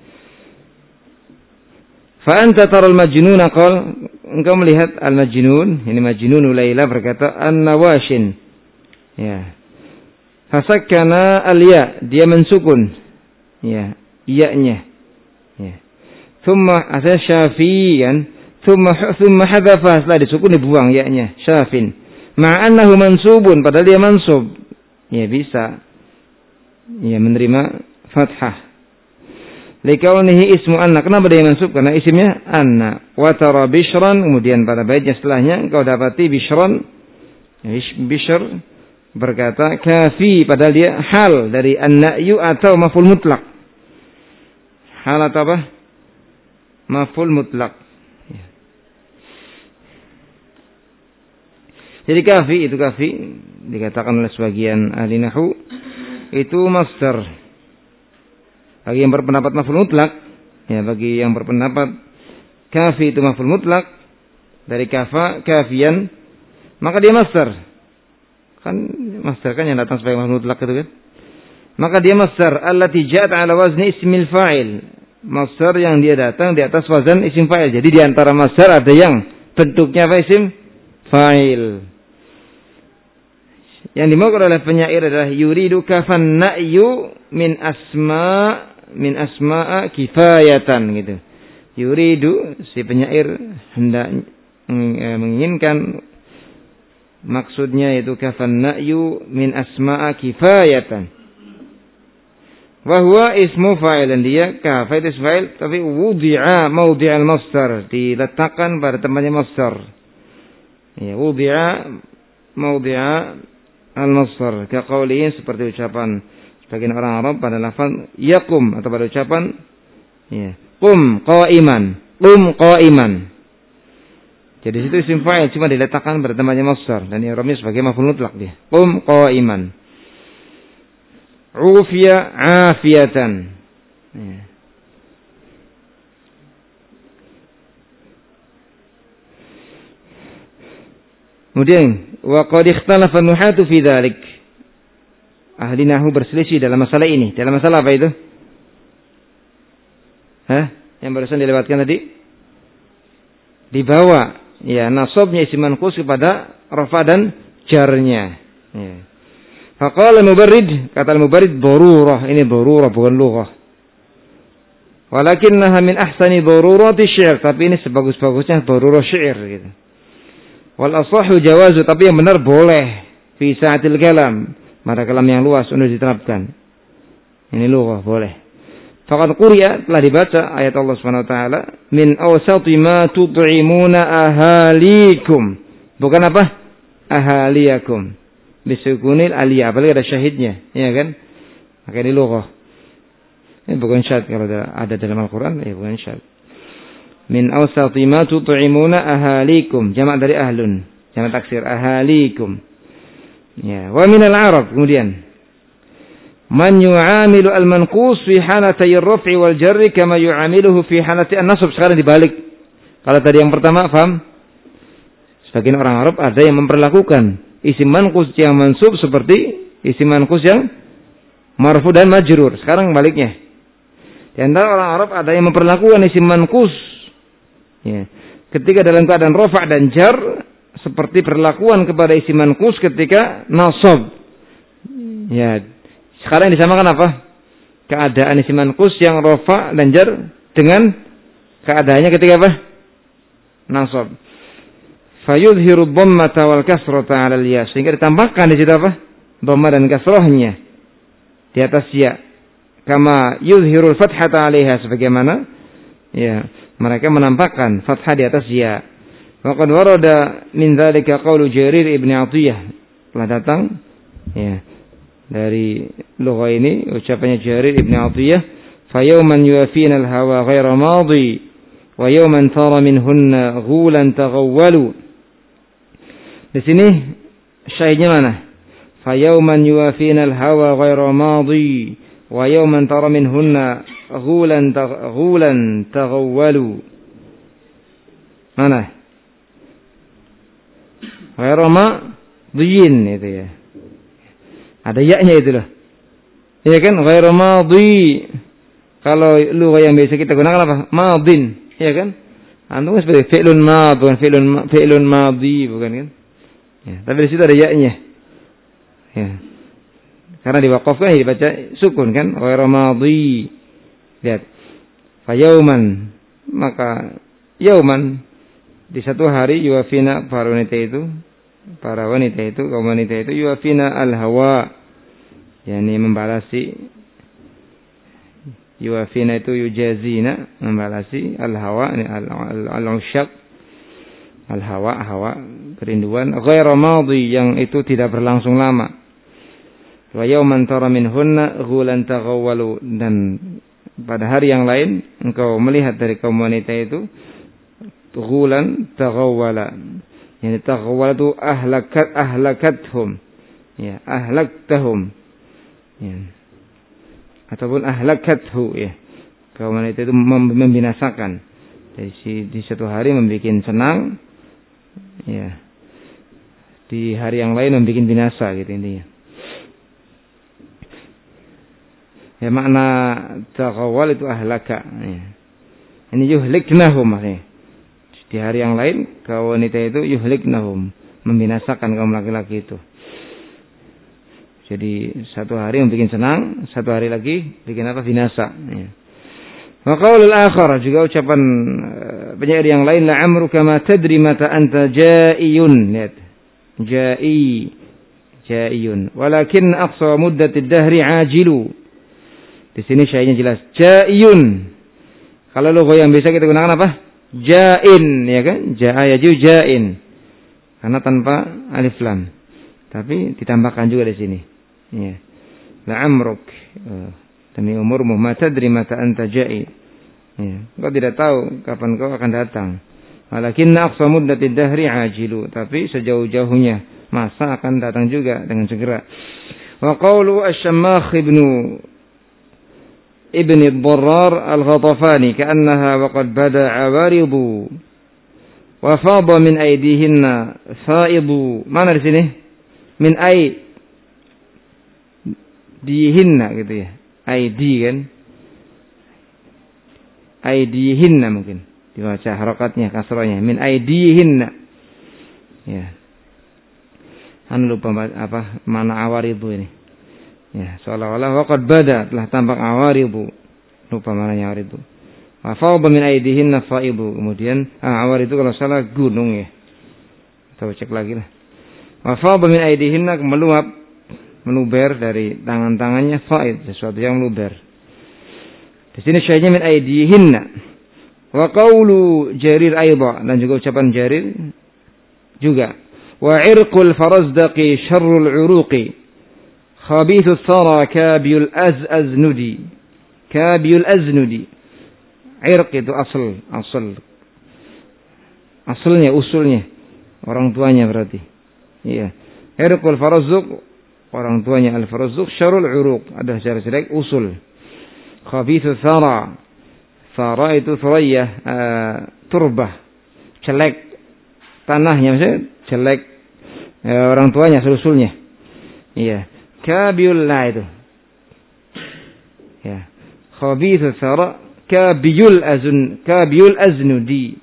Fa anta taral majnuna qal, engkau melihat al-majnun, ini Majnun Laila berkata an-nawashin. Ya. Fasakkana al-ya, dia mensukun. Ya, ya-nya. Ya. Thumma asal syafiyan, thumma hadafa, setelah disukun dibuang ya-nya, syafin. Ma'annahu mansubun, padahal dia mansub. Ya bisa. Ya menerima fathah. Likaunihi ismu anna. Kenapa dia mansub? Karena isimnya anna. Wa tara bishran, kemudian pada baitnya setelahnya engkau dapati bishran. Bishr berkata kafi, padahal dia hal dari an-na'yu atau maf'ul mutlak. Hal atau apa? Maf'ul mutlak. Jadi kafi dikatakan oleh sebagian ahli nahwu itu masdar. Bagi yang berpendapat maf'ul mutlak, ya bagi yang berpendapat kafi itu maf'ul mutlak dari kafa, kafian, maka dia masdar. Kan masdar kan yang datang sebagai maf'ul mutlak itu kan. Maka dia masdar allati ja'at 'ala wazni ismil fa'il. Masdar yang dia datang di atas wazan isim fa'il. Jadi di antara masdar ada yang bentuknya isim fa'il. Yang dimaukan oleh penyair adalah yuridu kafan na'yu min asma'a kifayatan gitu. Yuridu, si penyair hendak menginginkan, maksudnya itu kafan na'yu min asma'a kifayatan. Wa huwa ismu fa'il, dan dia kafa itu fa'il tapi wudi'a mawdi'al masdar, diletakkan pada tempatnya masdar. Ya, wudi'a mawdi'a al-masdar, kaqaulihin, seperti ucapan sebagian orang Arab pada lafaz yaqum, atau pada ucapan ya, qum qa'iman. Jadi situ isim fa'il cuma diletakkan pada tempatnya masdar dan i'rabnya sebagai maf'ul mutlak dia. Qum qa'iman. Ufiya afiyatan. Ya. Kemudian wa qad ikhtalafa an-nuhatu fi dzalik. Ahli nahwu berselisih dalam masalah ini. Dalam masalah apa itu? Yang barusan dilewatkan tadi? Dibawa ya nasabnya isim manqus kepada rafa dan jarnya. Ya. Faqala Mubarrid, kata Mubarrid darurah, ini darurah bukan lughah. Walakinnaha min ahsani darurati syi'r, tapi ini sebagus-bagusnya darurah syair gitu. Wal asahhu jawazu, tapi yang benar boleh fi sa'atil kalam, pada kalam yang luas untuk diterapkan. Ini lughah boleh. Faqad quriya, telah dibaca ayat Allah Subhanahu wa taala, min awsati ma tut'imuna ahalikum. Bukan apa? Ahaliyakum. Bisukunil aliyah, apalagi ada syahidnya, ya kan? Maka ini lughah. Ini bukan syahid, kalau ada dalam Al-Qur'an ya bukan syahid. Min awsati ma tut'imuna ahalikum, jamak dari ahlun, jamak taksir ahalikum. Ya, wa minal arab, kemudian man yu'amilu al-manqus fi halatay ar-raf'i wal jarri kama yu'amiluhu fi halati an-nasb. Sekarang dibalik. Kalau tadi yang pertama paham? Sebagian orang Arab ada yang memperlakukan isim manqus yang mansub seperti isim manqus yang marfu dan majrur. Sekarang baliknya. Di antara orang Arab ada yang memperlakukan isim manqus ya, ketika dalam keadaan rafa' dan jar seperti perlakuan kepada isim manqus ketika nasab. Ya, sekarang disamakan apa? Keadaan isim manqus yang rafa' dan jar dengan keadaannya ketika apa? Nasab. Fayudhiru dhammata wal kasrata 'ala al-ya. Sehingga ditambahkan di situ apa? Dhamma dan kasrahnya di atas ya. Kama yudhirul fathata 'alaiha, sebagaimana ya, mereka menampakkan fathah di atas ya. Wa qad warada min dzalika qaulu Jarir ibn Atiyah. Telah datang ya dari lugha ini ucapannya Jarir ibn Atiyah, fa yawman yuwafina al-hawa ghaira madi wa yawman tara minhunna ghulan taghawwalu. Di sini syahidnya mana? Fa yawman yuwafina al-hawa ghairu madi wa yawman tara minhunna ghulan taghawwalu. Mana? Ghairu madiin itu ya. Ada ya-nya itu loh. Ya kan? Ghairu madi. Kalau lugah yang biasa kita gunakan apa? Madin, ya kan? Antum seperti fi'lun mad, bukan fi'lun madi, bukan kan? Ya, tapi di situ ada ya-nya. Ya. Karena diwaqafkan dibaca sukun kan? Ghairu madhi. Lihat. Fa yauman, maka yauman di satu hari yuwafina para wanita itu, kaum wanita itu yuwafina al-hawa. yakni membalasi. Yuwafina itu yujazina, membalasi al-hawa, al-usyaq. Al-hawa, kerinduan, ghairu madhi, yang itu tidak berlangsung lama. Wa yawman tara minhunna ghulan taghawwalu, dan pada hari yang lain engkau melihat dari kaum wanita itu ghulan taghawwala. Yani taghawwala itu ahlakathum. Ya, ahlaktahum. Ya. Ataupun ahlakathu, ya. Kaum wanita itu membinasakan. Di satu hari membuat senang, ya, di hari yang lain membuat binasa, gitu intinya. Ya, makna taghawwal itu ahlaka. Ya. Ini yuhliknahum, maksudnya. Di hari yang lain kaum wanita itu yuhliknahum, membinasakan kaum laki-laki itu. Jadi satu hari membuat senang, satu hari lagi bikin apa? Binasa. Ya. Wa qaulul akhar, juga ucapan penyair yang lain, la'amruka ma tadri mata anta ja'iyun. Lihat. Ja'iyun. Walakin aqsa muddatid dahri ajilu. Di sini syai'nya jelas. Ja'iyun. Kalau logo yang bisa kita gunakan apa? Ja'in, ya kan? Ja'ayaju ja'in. Karena tanpa alif lam. Tapi ditambahkan juga di sini. Ya. La'amruk. Demi umurmu, ma tadri mata anta ja'i. Ya. Kau tidak tahu kapan kau akan datang. Walakinna aqsa muddatid dahri ajilu. Tapi sejauh-jauhnya masa akan datang juga dengan segera. Wa qawlu asy-Syammakh ibn ad-Darrar al-Ghatafani ka'annaha wa qad bada awaridu wa fadha min aydihinna fa'idu. Mana di sini? Min aydihinna, gitu ya. Aidi kan, aidihinna mungkin dibaca harakatnya, kasrahnya, min aidihinna. Ya, lupa apa mana awaridu ini. Ya, seolah-olah waqad bada, telah tampak awaridu, lupa mananya awaridu. Wa fawda min aidihinna faidu. Kemudian awaridu kalau salah gunung, ya, kita cek lagi lah. Wa fawda min aidihinna, meluap, meluber dari tangan-tangannya, faid, sesuatu yang meluber. Di sini syai'nya min aidihinna. Wa qawlu Jarir aidha, dan juga ucapan Jarir juga. Wa irqul farazdaqi syarrul uruqi khabithus thara kabiul aznudi. Kabiul aznudi. Irq itu asalnya, usulnya, orang tuanya berarti. Iya. Irqul farazdaq, orang tuanya al-Farazzuq, syarul uruq, ada secara jelek usul. Khabithu thara. Thara itu thuriyah, turbah, jelek tanahnya, maksudnya jelek orang tuanya, usulnya. Iya. Kabiul la itu. khabithu thara kabiyul aznudi.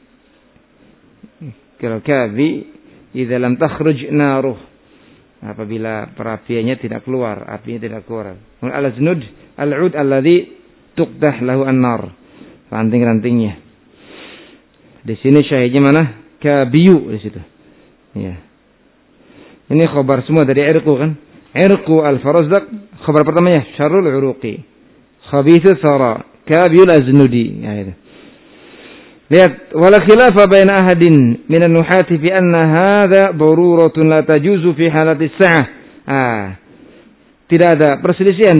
Kalau kabi idza lam takhruj naruh, apabila perapiannya tidak keluar, apinya tidak keluar. Al-aznud al-ud alladhi tuqdah lahu an-nar, ranting-rantingnya. Di sini syahidnya mana? Kabiyu di situ. Ya. Ini khabar semua dari irqu kan? Irqu al-farazdaq, khabar pertamanya syarrul uruqi. Khabithu thara, kabiyul aznudi. Ya itu. Lihat, wala khilafa baina ahadin minan nuhati fi anna hadha daruratun la tajuzu fi halati as-sa'ah. Tidak ada perselisihan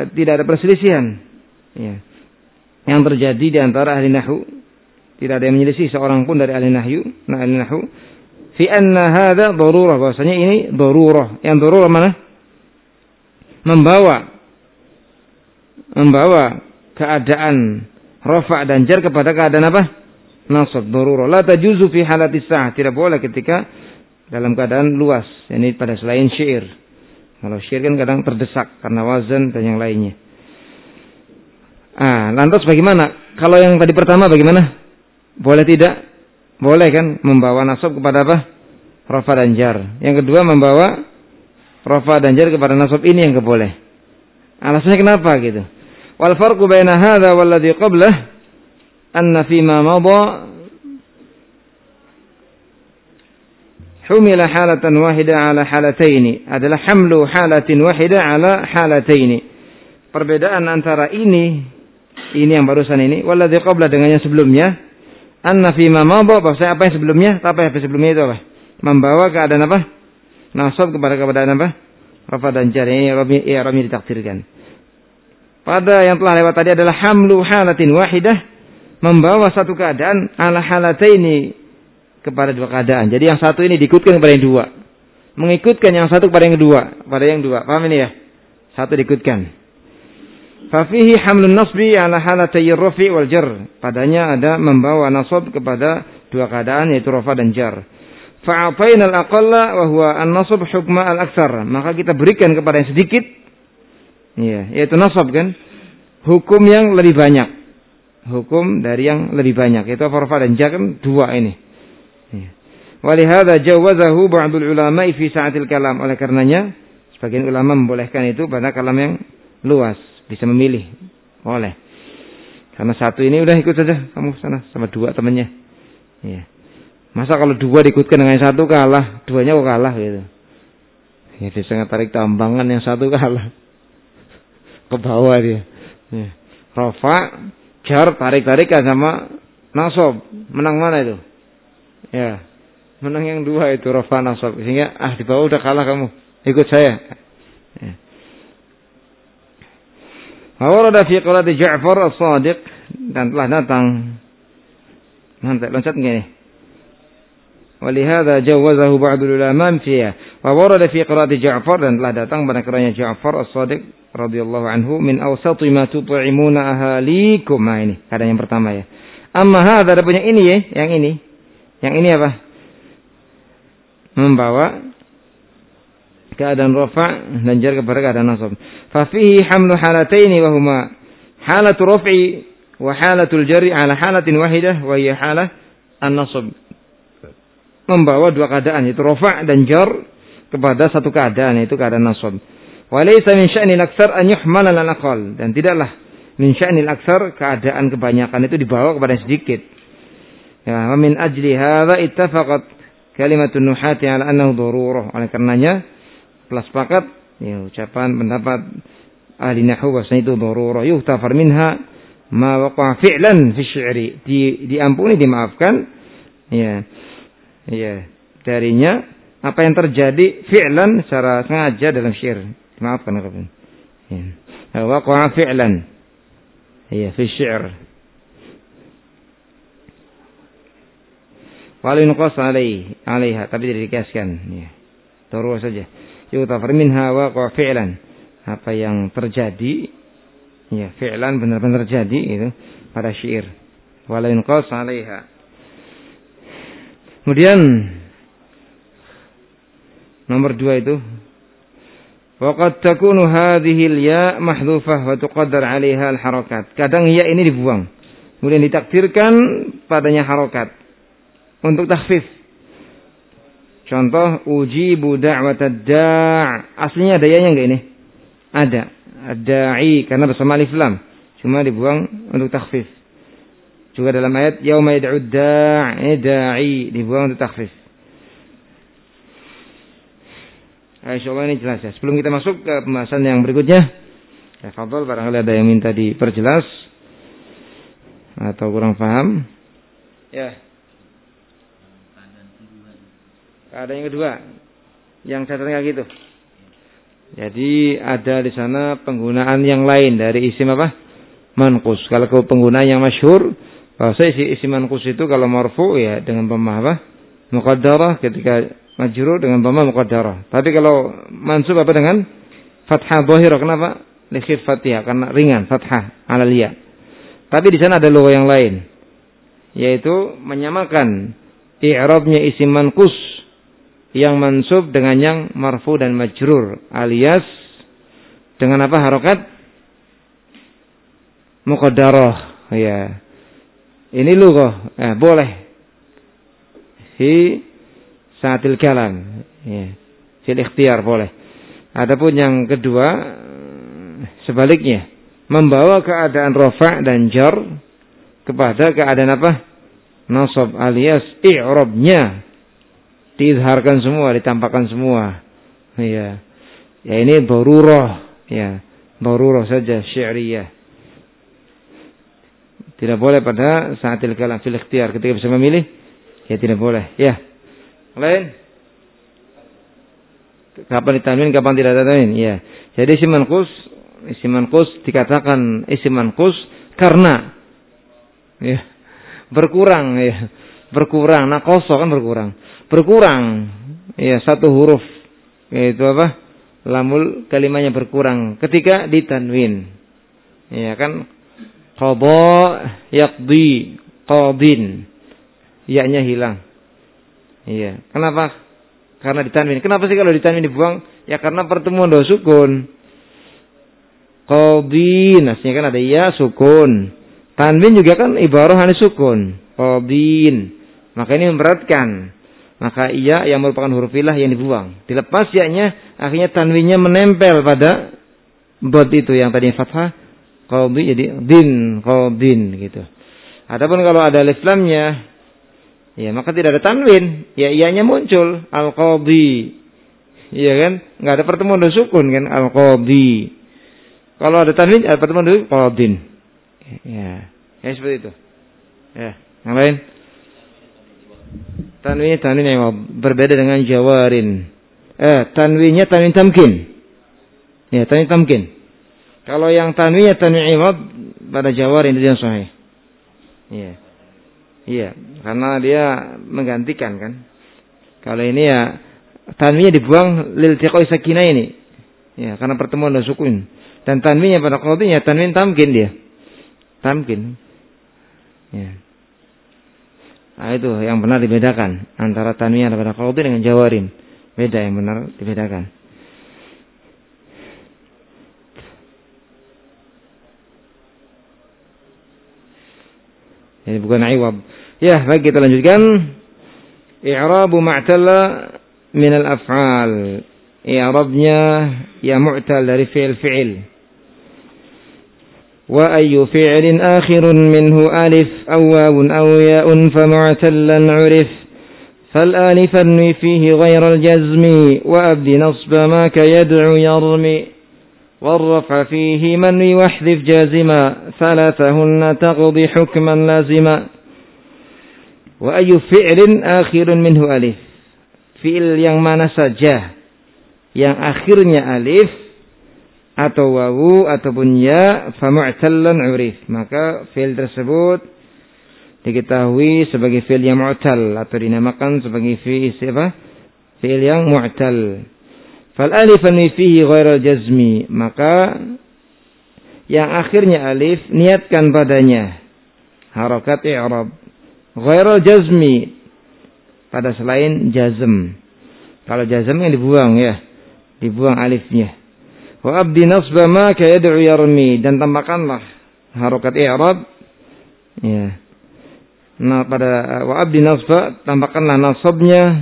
ya, yang terjadi di antara ahli nahwu. Tidak ada yang menyelisih seorang pun dari ahli nahwu fi anna hadha darurah, bahwasanya ini darurah. Yang darurah mana? Membawa keadaan rafa' dan jar kepada keadaan apa? Nasab. Darurah la tajuzu fi halati sa'ah, tidak boleh ketika dalam keadaan luas, yakni pada selain syair. Kalau syair kan kadang terdesak karena wazan dan yang lainnya. Lantas bagaimana? Kalau yang tadi pertama bagaimana? Boleh tidak? Boleh kan membawa nasab kepada apa? Rafa dan jar. Yang kedua membawa rafa dan jar kepada nasab, ini yang boleh. Alasannya kenapa gitu? Wal farqu baina hadza wal ladzi qablah anna fi ma madha humila halatan wahida ala halataini, adalah hamlu halatin wahida ala halataini. Perbedaan antara ini yang barusan ini, wal ladzi qablah dengan yang sebelumnya, anna fi ma madha, bahwasanya apa yang sebelumnya, apa yang sebelumnya itu apa? Membawa keadaan apa? Nasab kepada keadaan apa? Rafa dan jar. Ini rami ditakdirkan. Pada yang telah lewat tadi adalah hamlu halatin wahidah, membawa satu keadaan ala halataini, kepada dua keadaan. Jadi yang satu ini diikutkan kepada yang dua, mengikutkan yang satu kepada yang kedua, pada yang dua. Paham ini ya? Satu diikutkan. Fa fihi hamlun nasbi ala halatay rafi wal jar. Padanya ada membawa nasab kepada dua keadaan, yaitu rafa dan jar. Fa ataina al-aqalla wa huwa an-nasb hukma al-aktsar. Maka kita berikan kepada yang sedikit, ya, yaitu nasab kan, hukum yang lebih banyak. Hukum dari yang lebih banyak, yaitu rafa dan jar kan dua ini. Walihada jawazahu ba'dul ulama fi sa'atil kalam. Oleh karenanya sebagian ulama membolehkan itu pada kalam yang luas, bisa memilih, boleh. Karena satu ini udah ikut saja kamu sana sama dua temannya. Ya. Masa kalau dua diikutkan dengan satu kalah, duanya kok kalah gitu. Ya bisa tarik tambangan, yang satu kalah. Ke bawah dia. Ya. Rafa, jar, tarik-tarikan sama nasab. Menang mana itu? Ya. Menang yang dua itu, rafa nasab. Sehingga di bawah udah kalah kamu. Ikut saya. Ya. Warada fi qira'ati Ja'far as-Shadiq, dan telah datang. Nanti loncat gini. Walihada jawazahu ba'dul ulama fiha. Wa warada fi qira'ati Ja'far, dan telah datang pada qira'ahnya Ja'far as-Shadiq radhiyallahu anhu, min awsati ma tut'imuna ahalikum. Nah ini keadaan yang pertama ya. Amma hadza, ada punya ini ya, yang ini. Yang ini apa? Membawa keadaan rafa dan jar kepada keadaan nasab. Fa fihi hamlu halataini wa huma halatu raf'i wa halatul jarri ala halatin wahidah wa hiya halah an-nasab. Membawa dua keadaan, yaitu rafa dan jar kepada satu keadaan, yaitu keadaan nasab. Wa laysa min sya'nil aktsar an yuhmala al aqal, dan tidaklah min sya'nil aktsar, keadaan kebanyakan itu dibawa kepada yang sedikit. Ya, wa min ajli hadza ittafaqat kalimatun nuhati ala annahu darurah. Oleh karenanya telah sepakat ya, ucapan pendapat ahli nahwu bahwasanya itu darurah. Yuhtafar minha ma waqa'a fi'lan fi syi'ri, diampuni, dimaafkan ya. Ya, darinya apa yang terjadi fi'lan secara sengaja dalam syair. Maafkan aku. Ya. Waqa'a fi'lan. Ya, fi syair. Walin qas alaiha, tapi tidak dikiaskan. Ya. Terus saja. Yutafar minha waqa'a fi'lan. Apa yang terjadi ya, fi'lan benar-benar terjadi itu pada syair. Walin qas alaiha. Kemudian nomor 2 itu Wa qad takunu hadhihi al-ya mahdhufah wa tuqaddar 'alaiha al-harakat. Kadang ya ini dibuang, kemudian ditakdirkan padanya harakat untuk takhfif. Contoh ujibu da'watad da'. Aslinya ada ya-nya enggak ini? Ada. Ad-da'i karena bersama alif lam. Cuma dibuang untuk takhfif. Juga dalam ayat yauma yad'ud da'i dibuang untuk takhfif. Insyaallah ini jelas ya. Sebelum kita masuk ke pembahasan yang berikutnya, ya fadhol barangkali ada yang minta diperjelas atau kurang paham. Ya. Ada yang kedua. Yang catatan kayak gitu. Jadi ada di sana penggunaan yang lain dari isim apa? Manqus. Kalau penggunaan yang masyhur, bahasa isim manqus itu kalau marfu ya dengan dhamma apa? Muqaddarah, ketika majrur dengan dhamma muqaddarah. Tapi kalau mansub apa dengan fathah dhahirah? Kenapa? Li khiffatihah, karena ringan fathah alal ya. Tapi di sana ada lugah yang lain, yaitu menyamakan i'rabnya isim manqus yang mansub dengan yang marfu dan majrur, alias dengan apa? Harokat muqaddarah. Ya. Ini lugah, boleh. Fi saatil kalam, ya. Fil ikhtiyar boleh. Adapun yang kedua sebaliknya, membawa keadaan rafa' dan jar kepada keadaan apa? Nasab, alias i'rabnya diizharkan semua, ditampakkan semua. Ya. Ya ini darurah, ya. Darurah saja syi'riyah. Tidak boleh pada saatil kalam fil ikhtiyar, ketika bisa memilih, ya tidak boleh. Ya. Lain? Kapan ditanwin, kapan tidak ditanwin? Ya. Jadi isim manqus dikatakan isim manqus karena ya berkurang ya. Berkurang, naqasa kan berkurang. Berkurang ya satu huruf, yaitu apa? Lamul kalimahnya berkurang ketika ditanwin. Ya kan? Qadha yaqdi, qadin. Ya-nya hilang. Iya. Kenapa? Karena ditanwin. Kenapa sih kalau ditanwin dibuang? Ya karena pertemuan dua sukun. Qadin, aslinya kan ada ya sukun. Tanwin juga kan ibarah ani sukun. Qadin. Maka ini memberatkan. Maka iya yang merupakan huruf ilah yang dibuang. Dilepas ya-nya, akhirnya tanwinnya menempel pada dot itu yang tadinya fathah. Qadhi jadi din, qadin gitu. Adapun kalau ada alif lamnya, ya maka tidak ada tanwin, ya iyanya muncul al-qadhi. Iya kan? Enggak ada pertemuan dengan sukun kan al-qadhi. Kalau ada tanwin ada pertemuan dengan qadin. Ya. Ya seperti itu. Ya, yang lain. Tanwin yang berbeda dengan jawarin. Tanwinnya tanwin tamkin. Ya, tanwin tamkin. Kalau yang tanwinnya tanwin iwad pada jawarin itu yang sahih. Iya. Iya, karena dia menggantikan kan. Kalau ini ya tanwinnya dibuang lil tiqai sakinah ini. Ya, karena pertemuan dan sukun. Dan tanwinnya pada qadhinya tanwin tamkin dia. Tamkin. Ya. Nah, itu yang benar dibedakan antara tanwin pada qadhi dengan jawarin. Beda yang benar dibedakan. Ini bukan iwab. Ya, baik kita lanjutkan. I'rabu ma'talla min al-af'al. I'rabnya ya mu'tal dari fi'il. Wa ayyu fi'lin akhirun minhu alif aw wawun aw ya'un fa mu'tallan 'urif. Fal alifan fihi ghayra al-jazmi wa abdi nasba ma ka yad'u yarmi. والرفع فيه منوي واحذف جازما ثلاثهن تقضي حكما لازما وأي فعل آخر منه ألف fi'il yang mana saja yang akhirnya alif atau wawu ataupun ya fa mu'tallan 'urif, maka fi'il tersebut diketahui sebagai fi'il yang mu'tal atau dinamakan sebagai fi'il yang mu'tal. Fal alifan fihi ghairal jazmi, maka yang akhirnya alif niatkan padanya harakat i'rab ghairal jazmi, pada selain jazm. Kalau jazm yang dibuang ya, dibuang alifnya. Wa abdi nasba ma ka yad'u yarmi, dan tambahkanlah harokat i'rab ya. Nah, pada wa abdi nasba tambahkanlah nasabnya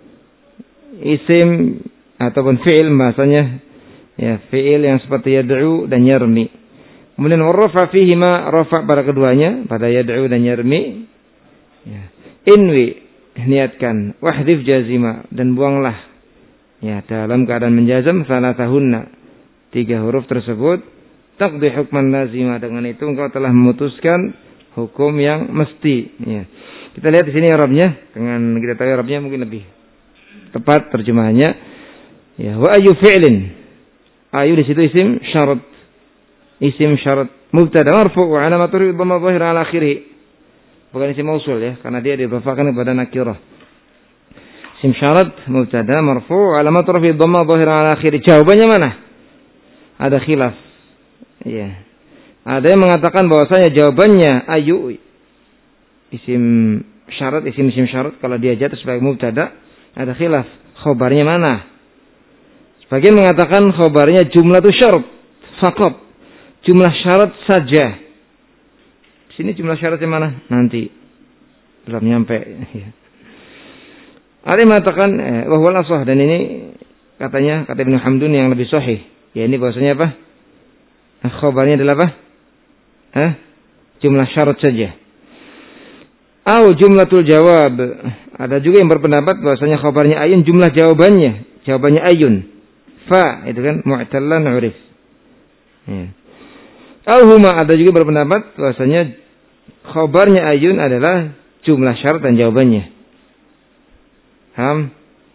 isim ataupun fi'il bahasanya ya, fi'il yang seperti yad'u dan yarmi. Kemudian warrafa fihi ma, rafa pada keduanya, pada yad'u dan yarmi ya. Inwi, niatkan, wahdif jazima, dan buanglah ya dalam keadaan menjazam salatahunna, 3 huruf tersebut, taqdi hukman lazima, dengan itu engkau telah memutuskan hukum yang mesti ya. Kita lihat di sini i'rabnya, dengan kita tahu i'rabnya mungkin lebih tepat terjemahannya ya. Wa ayu fi'lin, ayu di situ isim syarat, isim syarat mubtada marfu' wa alamatu dhamma dhahir ala akhirih, bukan isim mausul ya, karena dia didhafakan kepada nakirah. Isim syarat mubtada marfu' wa alamatu dhamma dhahir ala akhirih. Jawabannya mana? Ada khilaf ya. Ada yang mengatakan bahwasanya jawabannya ayu isim syarat, isim syarat kalau dia jatuh sebagai mubtada, ada khilaf khabarnya mana. Sebagian mengatakan khabarnya jumlah syarat faqat, jumlah syarat saja. Di sini jumlah syaratnya mana? Nanti belum nyampe ya. Ada yang mengatakan wahwal ashah, dan ini katanya kata Ibnu Hamdun yang lebih sahih ya, ini bahwasanya apa? Khabarnya adalah apa? Jumlah syarat saja. Au jumlatul jawab. Ada juga yang berpendapat bahwasanya khabarnya ayun, jumlah jawabannya ayun. Fa itu kan mu'tallan urif. Ya. Au huma, ada juga berpendapat bahwasanya khabarnya ayun adalah jumlah syarat dan jawabannya. Paham?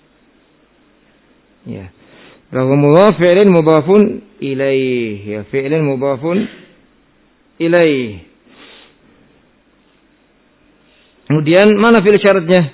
Ya. Bahwa mudhaf fi'lin mudhafun ilaih, ya, fi'lin mudhafun ilaih. Kemudian mana fi'il syaratnya?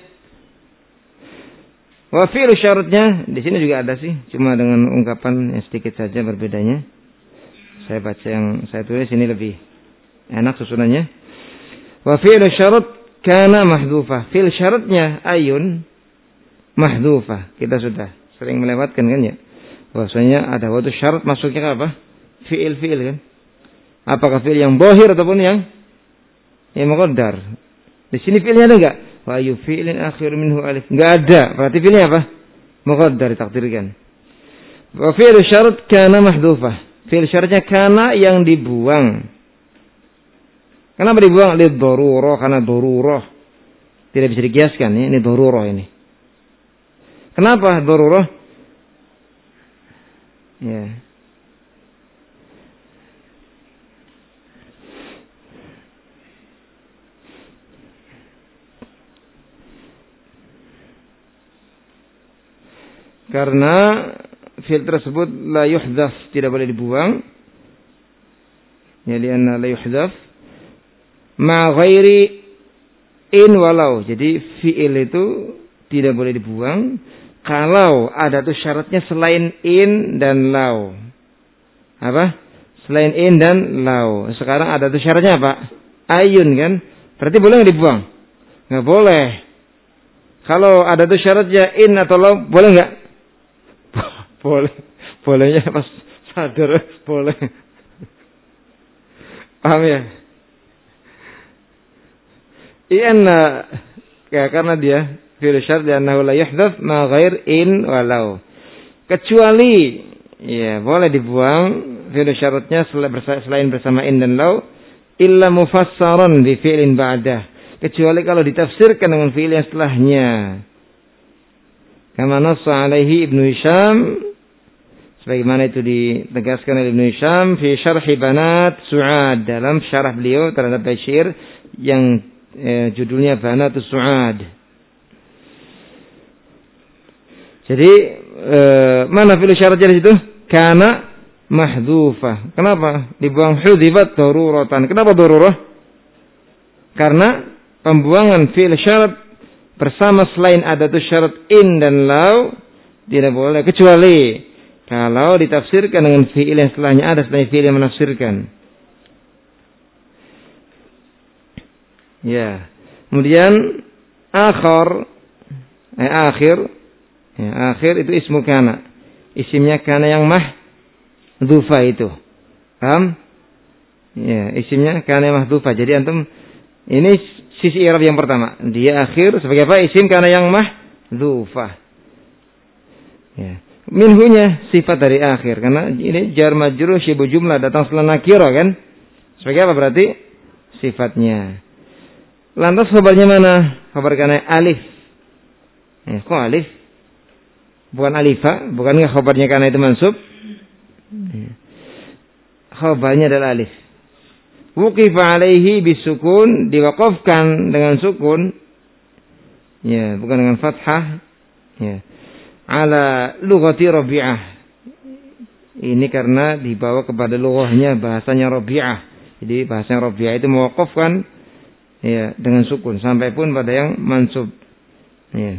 Wa fi'il syaratnya di sini juga ada sih, cuma dengan ungkapan yang sedikit saja berbedanya. Saya baca yang saya tulis ini lebih enak susunannya. Wa fi'il syarat kana mahdhufah. Fi'il syaratnya ayun mahdhufah. Kita sudah sering melewatkan kan ya. Bahwasanya ada waktu syarat masuknya apa? Fi'il kan. Apakah fi'il yang zahir ataupun yang muqaddar? Di sini fi'ilnya ada enggak? Wa ayu fi'lin akhir minhu alif. Enggak ada. Berarti fi'ilnya apa? Muqaddar, ditakdirkan. Wa fi'il syarat kana mahdhufah. Fi'il syaratnya kana yang dibuang. Kenapa dibuang? Lid darurah, karena darurah. Tidak bisa dikiaskan ya, ini darurah ini. Kenapa darurah? Ya. Karena fi'il tersebut la yuhdaf, tidak boleh dibuang. Ya, lianna la yuhdaf ma ghairi in walau. Jadi fi'il itu tidak boleh dibuang kalau ada tuh syaratnya selain in dan lau. Apa? Selain in dan lau. Sekarang ada tuh syaratnya apa? Ayun kan? Berarti boleh nggak dibuang? Nggak boleh. Kalau ada tuh syaratnya in atau lau, boleh nggak? Boleh. Bolehnya pas sadar boleh. Paham ya? Iya, ya, karena dia fi'il syarat li'annahu la yuhdaf ma ghair in walau. Kecuali ya boleh dibuang fi'il syaratnya selain bersama in dan lau, illa mufassaran bi fi'lin ba'dah. Kecuali kalau ditafsirkan dengan fi'il yang setelahnya. Kama nassa alaihi Ibnu Hisham, sebagaimana itu ditegaskan oleh Ibnu Hisham fi syarhi Banat Su'ad, dalam syarah beliau terhadap bait syair yang judulnya Banat Su'ad. Jadi mana fi'il syaratnya di situ? Kana mahdhufah. Kenapa dibuang? Hudhifat daruratan. Kenapa darurah? Karena pembuangan fi'il syarat bersama selain ada tuh syarat in dan lau tidak boleh, kecuali kalau ditafsirkan dengan fi'il yang setelahnya ada selain fi'il yang menafsirkan. Ya. Kemudian akhir ya, akhir itu ismu kana. Isimnya kana yang mahdzufah itu. Paham? Ya, isimnya kana mahdzufah. Jadi antum ini sisi i'rab yang pertama. Dia akhir sebagai apa? Isim kana yang mahdzufah. Ya. Minhunya sifat dari akhir karena ini jar majrur syibu jumlah datang setelah nakira kan? Sebagai apa berarti? Sifatnya. Lantas khabarnya mana? Khabar kana alif. Ya, kok alif? Bukan alifa, bukankah khabarnya kana itu mansub? Ya. Khabarnya adalah alif. Wuqifa alaihi bisukun, diwaqafkan dengan sukun. Ya, bukan dengan fathah. Ya. Ala lughati Rabi'ah. Ini karena dibawa kepada lughahnya bahasanya Rabi'ah. Jadi bahasanya Rabi'ah itu mewaqafkan ya dengan sukun sampai pun pada yang mansub. Ya.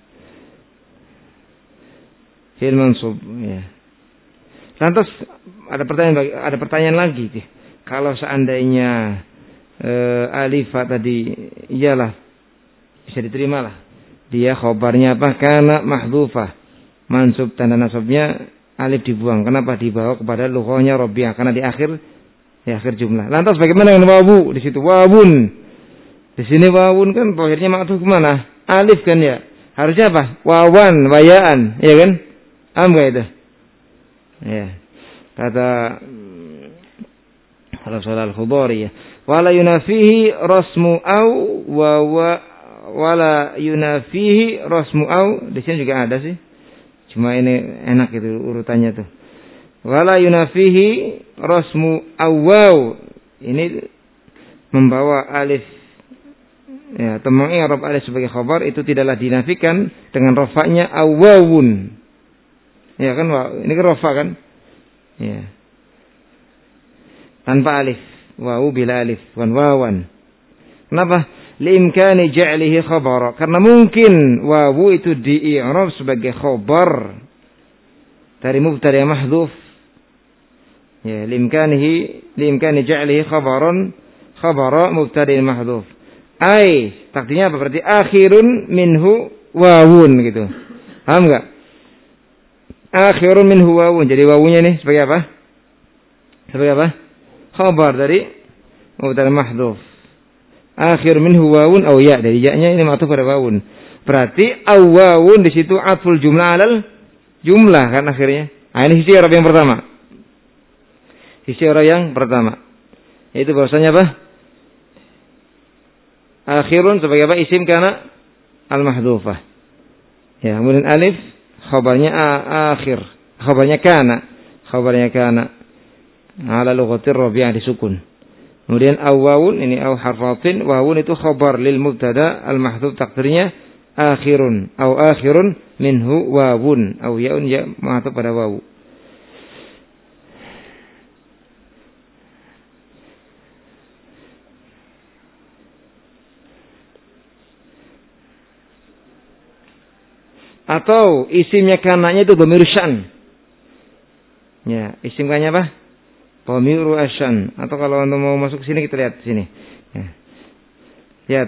Fi'il mansub ya. Lantas ada pertanyaan lagi. Kalau seandainya alifah tadi iyalah bisa diterima lah. Dia khobarnya apa? Kana mahdzufah. Mansub tanda nasabnya alif dibuang. Kenapa dibawa kepada lughahnya Rabi'ah? Karena di akhir jumlah. Lantas bagaimana dengan wawu? Di situ wawun. Di sini wawun kan akhirnya maksud kemana? Alif kan ya. Harusnya apa? Wawan, wayaan, ya kan? Enggak itu. Ya. Kata Rasul al-Khudari ya. Wala yunafihi rasmu au wala yunafihi rasmu au. Di sini juga ada sih. Cuma ini enak itu urutannya tuh. Wala yunafihi rasmu awaw. Ini membawa alif ya, atau mengi'rab alif sebagai khabar itu tidaklah dinafikan dengan rafa'nya awawun. Ya kan, ini kan rafa kan? Ya. Tanpa alif, wawu bila alif, wawan. Kenapa? Liimkani ja'lihi khabara. Karena mungkin wawu itu di-i'rab sebagai khabar dari mubtada yang mahdhuf. Ya, liimkani ja'lihi khabara mubtada yang mahdhuf. Takdirnya apa? Berarti akhirun minhu wawun gitu. Paham enggak? Akhirun minhu wawun. Jadi wawunya nih sebagai apa? Sebagai apa? Khabar dari mubtada mahdhuf. Akhir minhu wawun aw ya, dari ya-nya ini ma'tuf pada wawun. Berarti awawun di situ atful jumlah alal jumlah kan akhirnya. Nah, ini sisi i'rab yang pertama. Sisi i'rab yang pertama. Itu bahwasanya apa? Akhirun sebagai apa? Isim kana al-mahdhufah. Ya, kemudian alif khabarnya akhir. Khabarnya kana. Ala lughatir Rabi'ah disukun. Kemudian awawun ini aw harfatin, wawun itu khabar lil mubtada al mahdhuf takdirnya akhirun minhu wawun aw yaun ya mahdhuf pada wawu. Atau isimnya kananya itu dhamir syan. Ya, isim kananya apa? Dhamiru asyan. Atau kalau anda mau masuk ke sini kita lihat sini. Ya. Lihat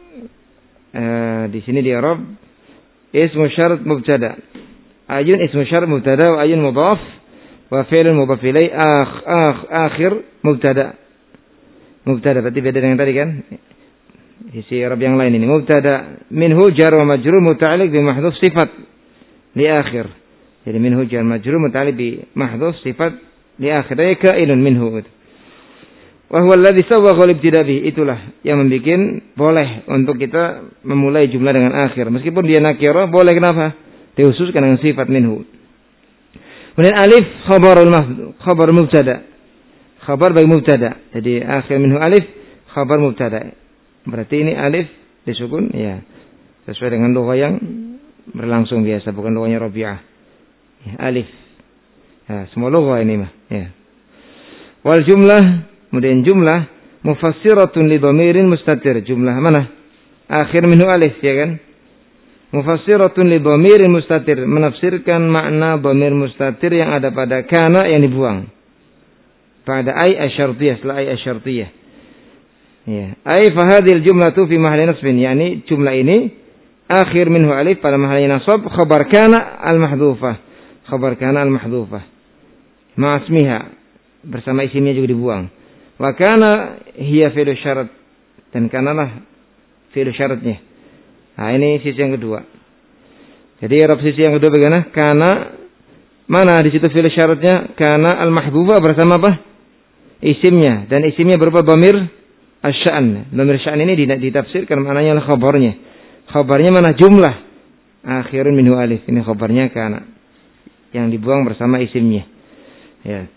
di sini di Arab ismu syarat mubtada. Ayun ismu syarat mubtada wa ayun mudhaf wa fi'lun mudhaf ilai akhir mubtada. Mubtada berarti beda dengan tadi kan? Isi Arab yang lain ini mubtada minhu jar wa majrur muta'alliq bi mahdhuf sifat li akhir. Jadi minhu jar majrur muta'alliq bi mahdhuf sifat di akhirnya kainun minhu. Wa huwa alladhi sawwagha al-ibtida' bihi. Itulah yang membuat boleh untuk kita memulai jumlah dengan akhir. Meskipun dia nakirah boleh, kenapa? Dikhususkan dengan sifat minhu. Kemudian alif khabar mubtada. Khabar bagi mubtada. Jadi akhir minhu alif khabar mubtada. Berarti ini alif disukun ya. Sesuai dengan lugah yang berlangsung biasa, bukan lughahnya Rabi'ah. Ya, alif. Ya, semua lugah ini mah. Ya. Wal jumlah, kemudian jumlah mufassiratun li dhamirin mustatir. Jumlah mana? Akhir minhu alif ya kan? Mufassiratun li dhamirin mustatir, menafsirkan makna dhamir mustatir yang ada pada kana yang dibuang. Pada ai asyartiyah, setelah ai asyartiyah. Ya. Ai fa hadhil jumlatu fi mahalli nasbin, yakni jumlah ini akhir minhu alif pada mahalli nasab khabar kana al-mahdhufah. Khabar kana al-mahdhufah. ma'asmiha, bersama isimnya juga dibuang. Wa kana hiya fi'lu syarat, dan kanalah fi'lu syaratnya. Nah, ini sisi yang kedua. Jadi i'rab sisi yang kedua bagaimana? Kana, mana di situ fi'il syaratnya? Kana al-mahdhufa bersama apa? Isimnya, dan isimnya berupa dhamir asy-sya'n. Dhamir sya'n ini ditafsirkan maknanya adalah khabarnya. Khabarnya mana? Jumlah. Akhirun minhu alif. Ini khabarnya kana, yang dibuang bersama isimnya. Ya.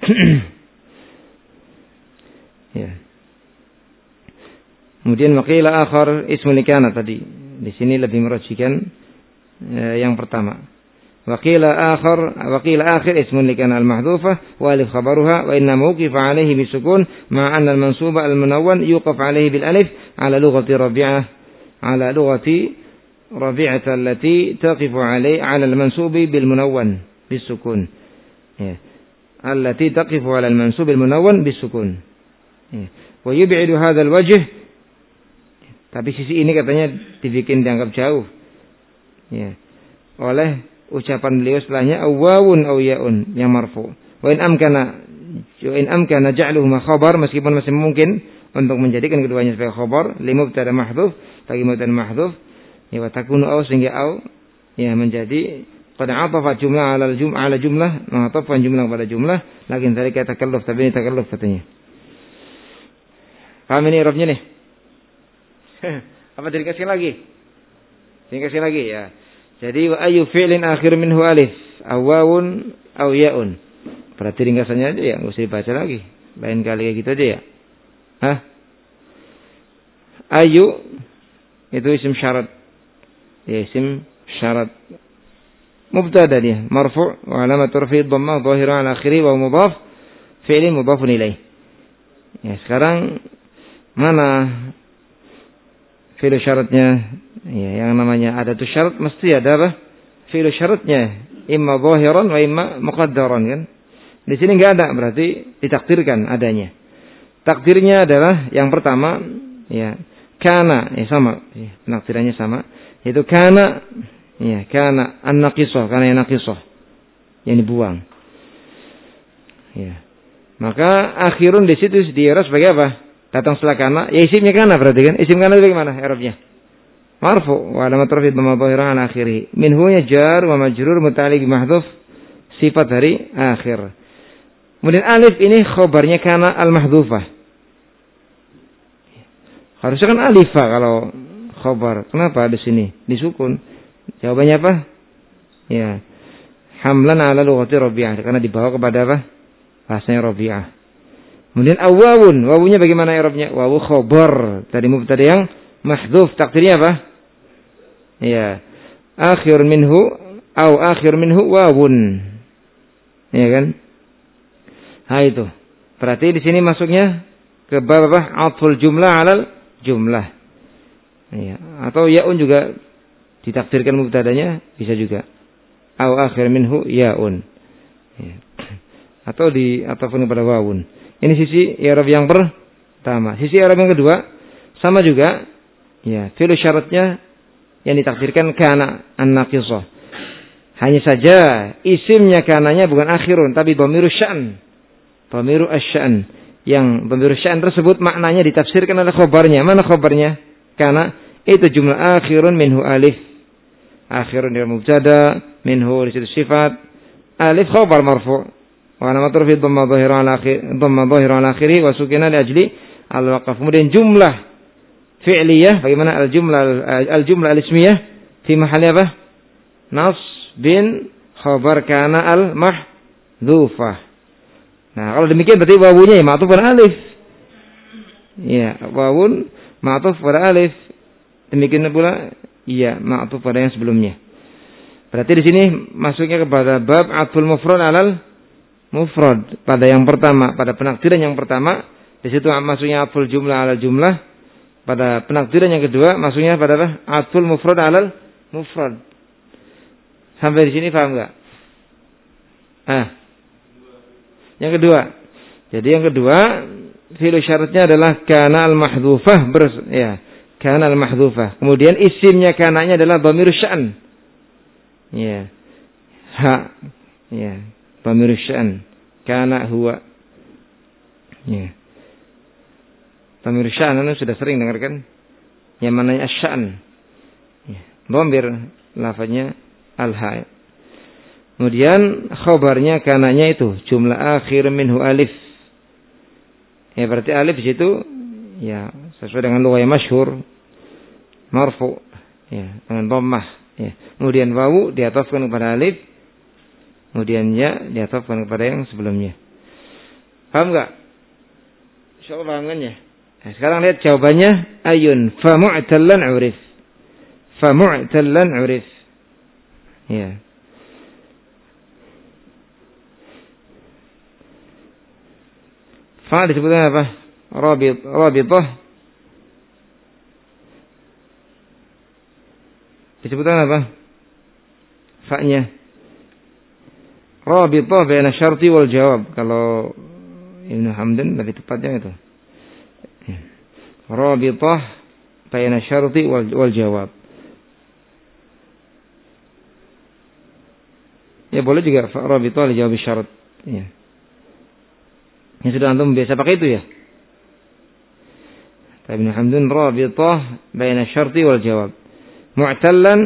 Ya. Kemudian maqila akhar ismul kana tadi. Di sini lebih merajikan yang pertama. Waqila akhir ismun likana al-mahdhufah wa alif khabaruha wa inna mawqifa alayhi bisukun ma anna al-mansuba al-munawwan yuqaf alayhi bil alif ala lughati rabi'ah allati taqifu alayhi ala al-mansubi bil munawwan bisukun. Ya. Allati taqifu ala al-mansubi bil munawwan bisukun. Ya. Wa yub'idu hadha al-wajh, tapi sisi ini katanya dibikin dianggap jauh. Ya. Oleh ucapan beliau setelahnya awawun aw yaun yang marfu. Wa in amkana ja'luhuma khabar, meskipun masih mungkin untuk menjadikan keduanya sebagai khabar li mubtada mahdhuf, bagi mubtada mahdhuf, ya wa takunu aw, sehingga aw ya menjadi qad atafa jumlah ala jumlah, mengatafkan jumlah pada jumlah, lakin dzalika takalluf, tapi ini takalluf katanya. Paham ini i'rabnya nih? Apa diringkaskan lagi? Diringkaskan lagi ya. Jadi wa ayu fi'lin akhir minhu alif aw wawun aw yaun. Berarti ringkasannya aja ya, enggak usah dibaca lagi. Lain kali kayak gitu aja ya. Hah? Ayu itu isim syarat. Ya, isim syarat. Mubtada dia, marfu' wa alamat rafi'i dhammah dhahira ala akhiri wa mudhaf, fi'lin mudhafun ilaih. Ya, sekarang mana fi'il syaratnya? Ya, yang namanya ada tuh syarat mesti ada apa? Fi'il syaratnya imma zahiran wa imma muqaddaran kan. Di sini enggak ada, berarti ditakdirkan adanya. Takdirnya adalah yang pertama ya kana, ya sama, ya, penakdirannya sama, yaitu kana, ya kana an-naqisah, kana yang naqisah, yang dibuang. Ya. Maka akhirun di situ diiras sebagai apa? Datang setelah kana, ya isimnya kana berarti kan. Isim kana itu bagaimana i'rabnya? Marfu wa alamat rafi' dhamma dhahira ala akhirih. Minhu jar wa majrur muta'alliq mahdhuf, sifat dari akhir. Kemudian alif ini khabarnya kana al-mahdhufah. Harusnya kan alifah kalau khabar. Kenapa di sini disukun? Jawabannya apa? Ya. Hamlan ala lughati Rabi'ah, karena dibawa kepada apa? Bahasanya Rabi'ah. Kemudian awawun, wawunya bagaimana i'rabnya? Wawu khabar dari mubtada yang mahdhuf, takdirnya apa? Ya, akhir minhu atau akhir minhu wawun. Ya kan? Ha itu. Berarti di sini masuknya ke bab apa? Atful jumlah alal jumlah. Ya, atau yaun juga ditakdirkan mubtadanya bisa juga. Au akhir minhu yaun. Ya. Atau atafun kepada wawun. Ini sisi i'rab yang pertama. Sisi i'rab yang kedua sama juga. Ya, fi'il syaratnya yang ditakdirkan kana an-naqisah. Hanya saja isimnya kananya bukan akhirun tapi dhamirus sya'n. Dhamiru asy-sya'n. Yang dhamiru sya'n tersebut maknanya ditafsirkan oleh khabarnya. Mana khabarnya? Kana itu jumlah akhirun minhu alif. Akhirun dari mubtada, minhu di situ sifat. Alif khabar marfu'. Wa alamat rafi' dhamma dhahira ala akhiri wa sukina li ajli al-waqf. Kemudian jumlah fi'liyah, bagaimana al-jumlah al-ismiyah fi mahalli apa? Nas bin khabar kana al-mahdhufah. Nah, kalau demikian berarti wawunya ya ma'tuf pada alif. Ya, wawun ma'tuf pada alif. Demikian pula iya ma'tuf pada yang sebelumnya. Berarti di sini masuknya kepada bab atful mufrad alal mufrad pada yang pertama, pada penakdiran yang pertama, di situ masuknya atful jumlah alal jumlah. Pada penakdiran yang kedua maksudnya pada apa? Atful mufrad alal mufrad. Sampai di sini paham enggak? Yang kedua. Jadi yang kedua fi'il syaratnya adalah kana al-mahdhufah kana al-mahdhufah. Kemudian isimnya kananya adalah dhamirus sya'n. Ya. Ha. Ya, dhamirus sya'n. kana huwa. Ya. Dhamir sya'an anu sudah sering dengarkan. Yang mananya asy-sya'n. Ya. Dhamir lafaznya al-ha. Kemudian khabarnya kananya itu jumlah akhir minhu alif. Ya berarti alif di situ ya sesuai dengan lugah yang masyhur marfu ya dengan dhammah ya. Kemudian wawu diatofkan kepada alif. Kemudian ya diatofkan kepada yang sebelumnya. Paham enggak? Insyaallah paham kan ya? Nah, sekarang lihat jawabannya ayun fa mu'tallan urif. Fa mu'tallan urif. Ya. Fa disebutkan apa? Rabithah. Disebutkan apa? Fa-nya. Rabithah baina syarti wal jawab. Kalau Ibnu Hamdan lebih tepatnya itu. Rabithah baina syarti wal jawab. Ya boleh juga rabithah li jawab syarat. Ya. Yang sudah antum biasa pakai itu ya. Ibnu Hamdan rabithah baina syarti wal jawab. Mu'tallan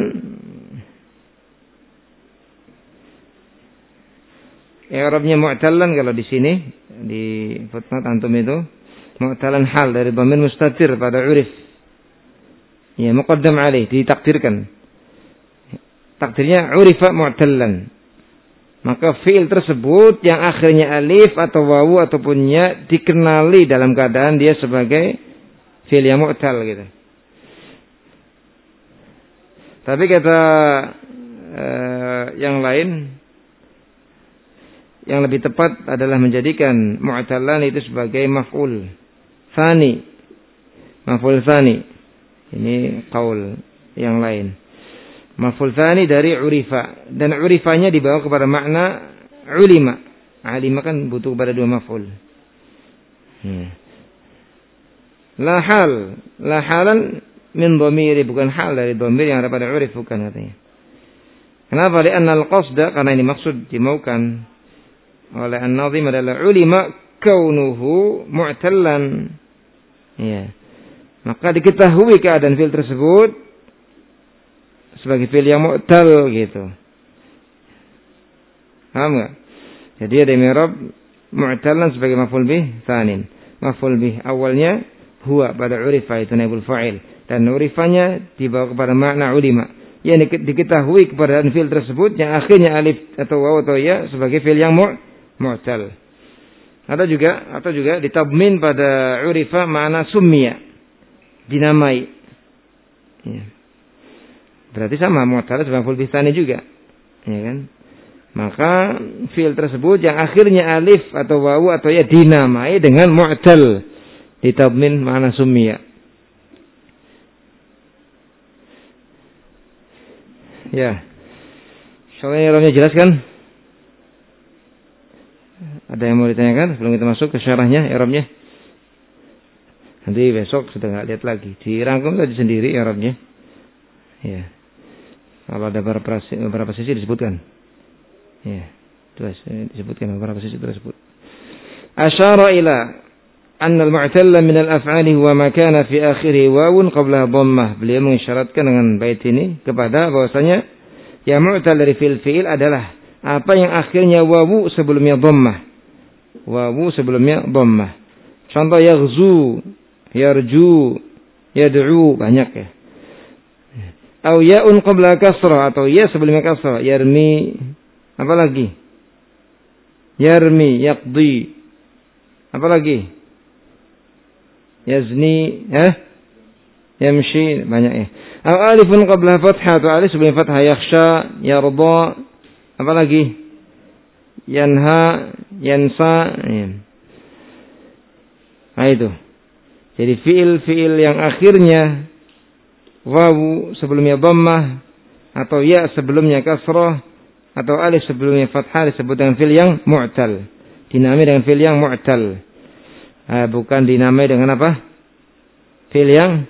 i'rabnya mu'tallan kalau di sini di footnote antum itu mu'tallan hal dari dhamir mustatir pada urif. Ya muqaddam alaih ditakdirkan. Takdirnya urifa mu'tallan. Maka fi'il tersebut yang akhirnya alif atau wawu ataupun ya dikenali dalam keadaan dia sebagai fi'il yang mu'tal gitu. Tapi kata yang lain yang lebih tepat adalah menjadikan mu'tallan itu sebagai maf'ul tsani. Maf'ul tsani. Ini qaul yang lain. Maf'ul tsani dari urifa dan urifanya dibawa kepada makna ulima. Alima kan butuh kepada dua maf'ul. La halan min dhamiri bukan hal dari dhamir yang ada pada urif bukan katanya. Kenapa? Li'anna al-qasda karena ini maksud dimaukan oleh an-nazim adalah ulima kaunuhu mu'tallan. Ya. Maka diketahui keadaan fi'il tersebut sebagai fi'il yang mu'tal gitu. Paham enggak? Jadi ada i'rab mu'tallan sebagai maf'ul bih tsanin. Maf'ul bih awalnya huwa pada urifa itu naibul fa'il dan urifanya dibawa kepada makna ulima. Yang diketahui kepada fi'il tersebut yang akhirnya alif atau waw atau ya sebagai fi'il yang mu'tal. Atau juga ditabmin pada urifa makna summiya. Dinamai. Ya. Berarti sama mu'tal sebagai maf'ul bih tsani juga. Ya kan? Maka fi'il tersebut yang akhirnya alif atau wawu atau ya dinamai dengan mu'tal. Ditabmin makna summiya. Ya. Soalnya i'rabnya jelas kan? Ada yang mau ditanyakan sebelum kita masuk ke syarahnya i'rabnya? Nanti besok sudah enggak lihat lagi. Dirangkum saja sendiri i'rabnya. Ya. Kalau ada beberapa sisi disebutkan. Ya. Disebutkan beberapa sisi tersebut. Asyara ila anna al-mu'talla min al-af'ali huwa ma kana fi akhirih wawun qabla dhammah. Beliau mengisyaratkan dengan bait ini kepada bahwasanya yang mu'tal dari fi'il adalah apa yang akhirnya wawu sebelumnya dhammah. Wawu sebelumnya dhammah. Contoh yaghzu, yarju, yad'u banyak ya. Au ya'un qabla kasrah atau ya sebelumnya kasrah. Yarmi apa lagi? Yarmi, yaqdi. Apa lagi? Yazni, yamshi banyak ya. Au alifun qabla fathah atau alif sebelum fathah yakhsha, yarda. Apa lagi? Yanha, yansa. Nah itu. Jadi fiil yang akhirnya wawu sebelumnya dhammah atau ya sebelumnya kasrah atau alif sebelumnya fathah disebut dengan fiil yang mu'tal. Dinamai dengan fiil yang mu'tal. Bukan dinamai dengan apa? Fiil yang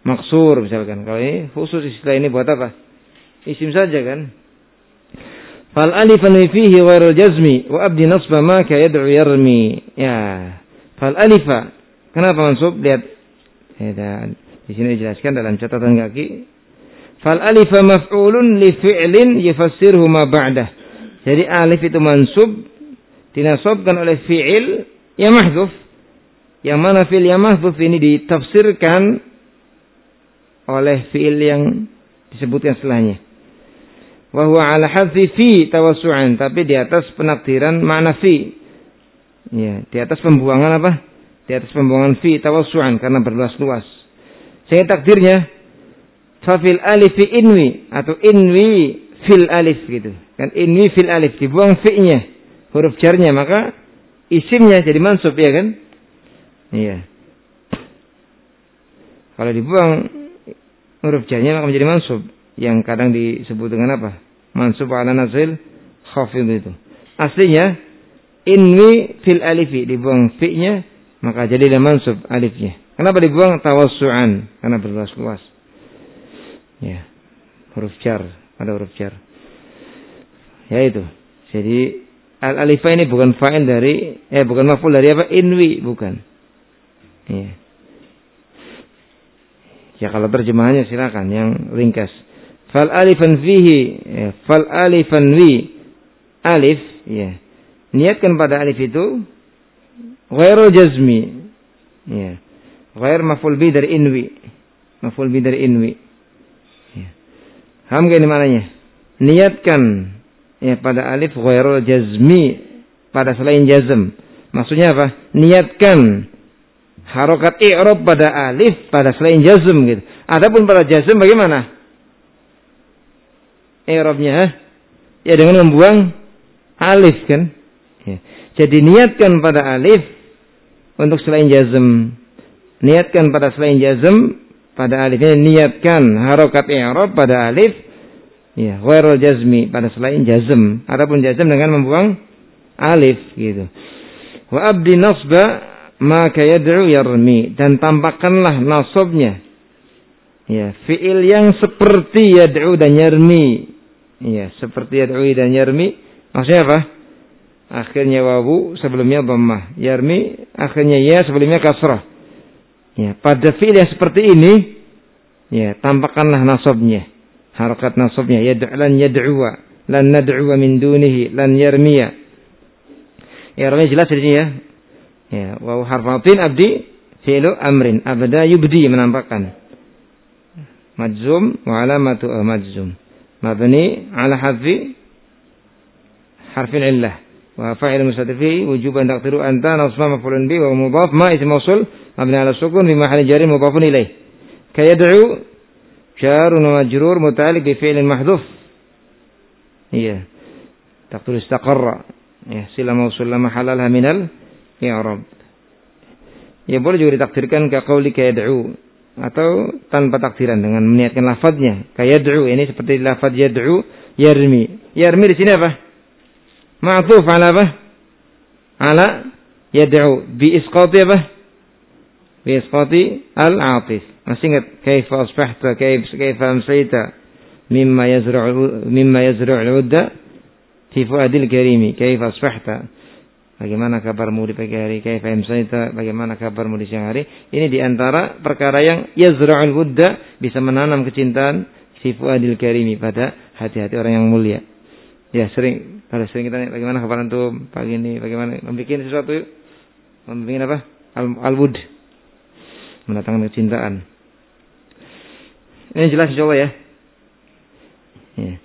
maksur misalkan. Kalau ini khusus istilah ini buat apa? Isim saja kan. Fal alifan fihi ghairul jazmi wa abdi nasba ma ka yad'u yarmi. Ya. Fal alifa. Kenapa mansub? Lihat. Di sini dijelaskan dalam catatan kaki. Fal alifa maf'ulun li fi'lin yufassirhu ma ba'dah. Jadi alif itu mansub dinasabkan oleh fi'il yang mahdzuf. Yang mana fi'il yang mahdzuf ini ditafsirkan oleh fi'il yang disebutkan setelahnya. Wa huwa ala hadfi fi tawassu'an, tapi di atas penakdiran makna fi. Ya, di atas pembuangan apa? Di atas pembuangan fi tawassu'an karena berluas-luas. Sehingga takdirnya fa fil alif inwi atau inwi fil alif gitu. Kan inwi fil alif dibuang fi-nya, huruf jarnya, maka isimnya jadi mansub ya kan? Iya. Kalau dibuang huruf jarnya maka menjadi mansub. Yang kadang disebut dengan apa? Mansub ala nazil khafid itu. Aslinya inwi fil alifi, dibuang fi-nya maka jadilah mansub alifnya. Kenapa dibuang? Tawassu'an, karena berluas-luas. Ya. Huruf jar, ada huruf jar. Ya itu. Jadi al-alifah ini bukan fa'il dari bukan maf'ul dari apa? Inwi, bukan. Ya. Ya kalau terjemahannya silakan yang ringkas. Fal alifan fihi, fal alifan wi alif, ya. Niatkan pada alif itu ghairul jazmi. Ya. Ghair maf'ul bi dari inwi. Maf'ul bi dari inwi. Ya. Paham enggak ini maknanya? Niatkan ya pada alif ghairul jazmi, pada selain jazm. Maksudnya apa? Niatkan harokat i'rab pada alif pada selain jazm gitu. Adapun pada jazm bagaimana? I'rabnya ya dengan membuang alif kan. Ya. Jadi niatkan pada alif untuk selain jazm. Niatkan pada selain jazm pada alifnya, niatkan harokat i'rab pada alif ya ghairul jazmi pada selain jazm. Adapun jazm dengan membuang alif gitu. Wa abdi nasba maka yad'u yarmi, dan tampakkanlah nasabnya ya fiil yang seperti yad'u dan yarmi. Ya, seperti yad'u dan yarmi. Maksudnya apa? Akhirnya wawu, sebelumnya dhammah. Yarmi akhirnya ya, sebelumnya kasrah. Ya, pada fiil yang seperti ini ya tampakkanlah nasabnya. Harakat nasabnya yad'lan yad'uwa, lan nad'uwa min dunihi, lan yarmiya. Ya, ramai jelas di sini ya. Ya, wawu harfatin abdi fi'lu amrin, abda yubdi, menampakkan. Majzum wa alamatu majzum. Mabni ala hadfi harfil illah. Wa fa'il mustatir fihi wujuban taqdiru anta nasma maf'ulun bi wa mudhaf ma ism mawsul mabni ala sukun fi mahalli jarrin mudhafun ilaih. Ka yad'u jarun wa majrur muta'alliq bi fi'lin mahdhuf. Iya. Taqdiru istaqarra. Ya, sila mawsul la mahalla laha minal i'rab. Ya boleh juga ditakdirkan ka qauli ka yad'u, atau tanpa takdiran dengan meniatkan lafadznya. Kayak yad'u, ini seperti lafadz yad'u yarmi. Yarmi di sini apa? Ma'tuf ala apa? Ala yad'u bi isqati apa? Bi isqati al-'atif. Masih ingat kaifa asbahta, kaifa amsayta mimma yazra'u al-udda fi fuadil karimi. Kaifa asbahta, bagaimana kabarmu di pagi hari? Kaifa amsayta, bagaimana kabarmu di siang hari? Ini diantara perkara yang yazra'ul wudda, bisa menanam kecintaan fi fuadil karimi, pada hati-hati orang yang mulia. Ya, kalau sering kita tanya, bagaimana kabar antum pagi ini? Bagaimana membuat sesuatu? Membuat apa? Al-wud, mendatangkan kecintaan. Ini jelas insyaallah ya. Ya.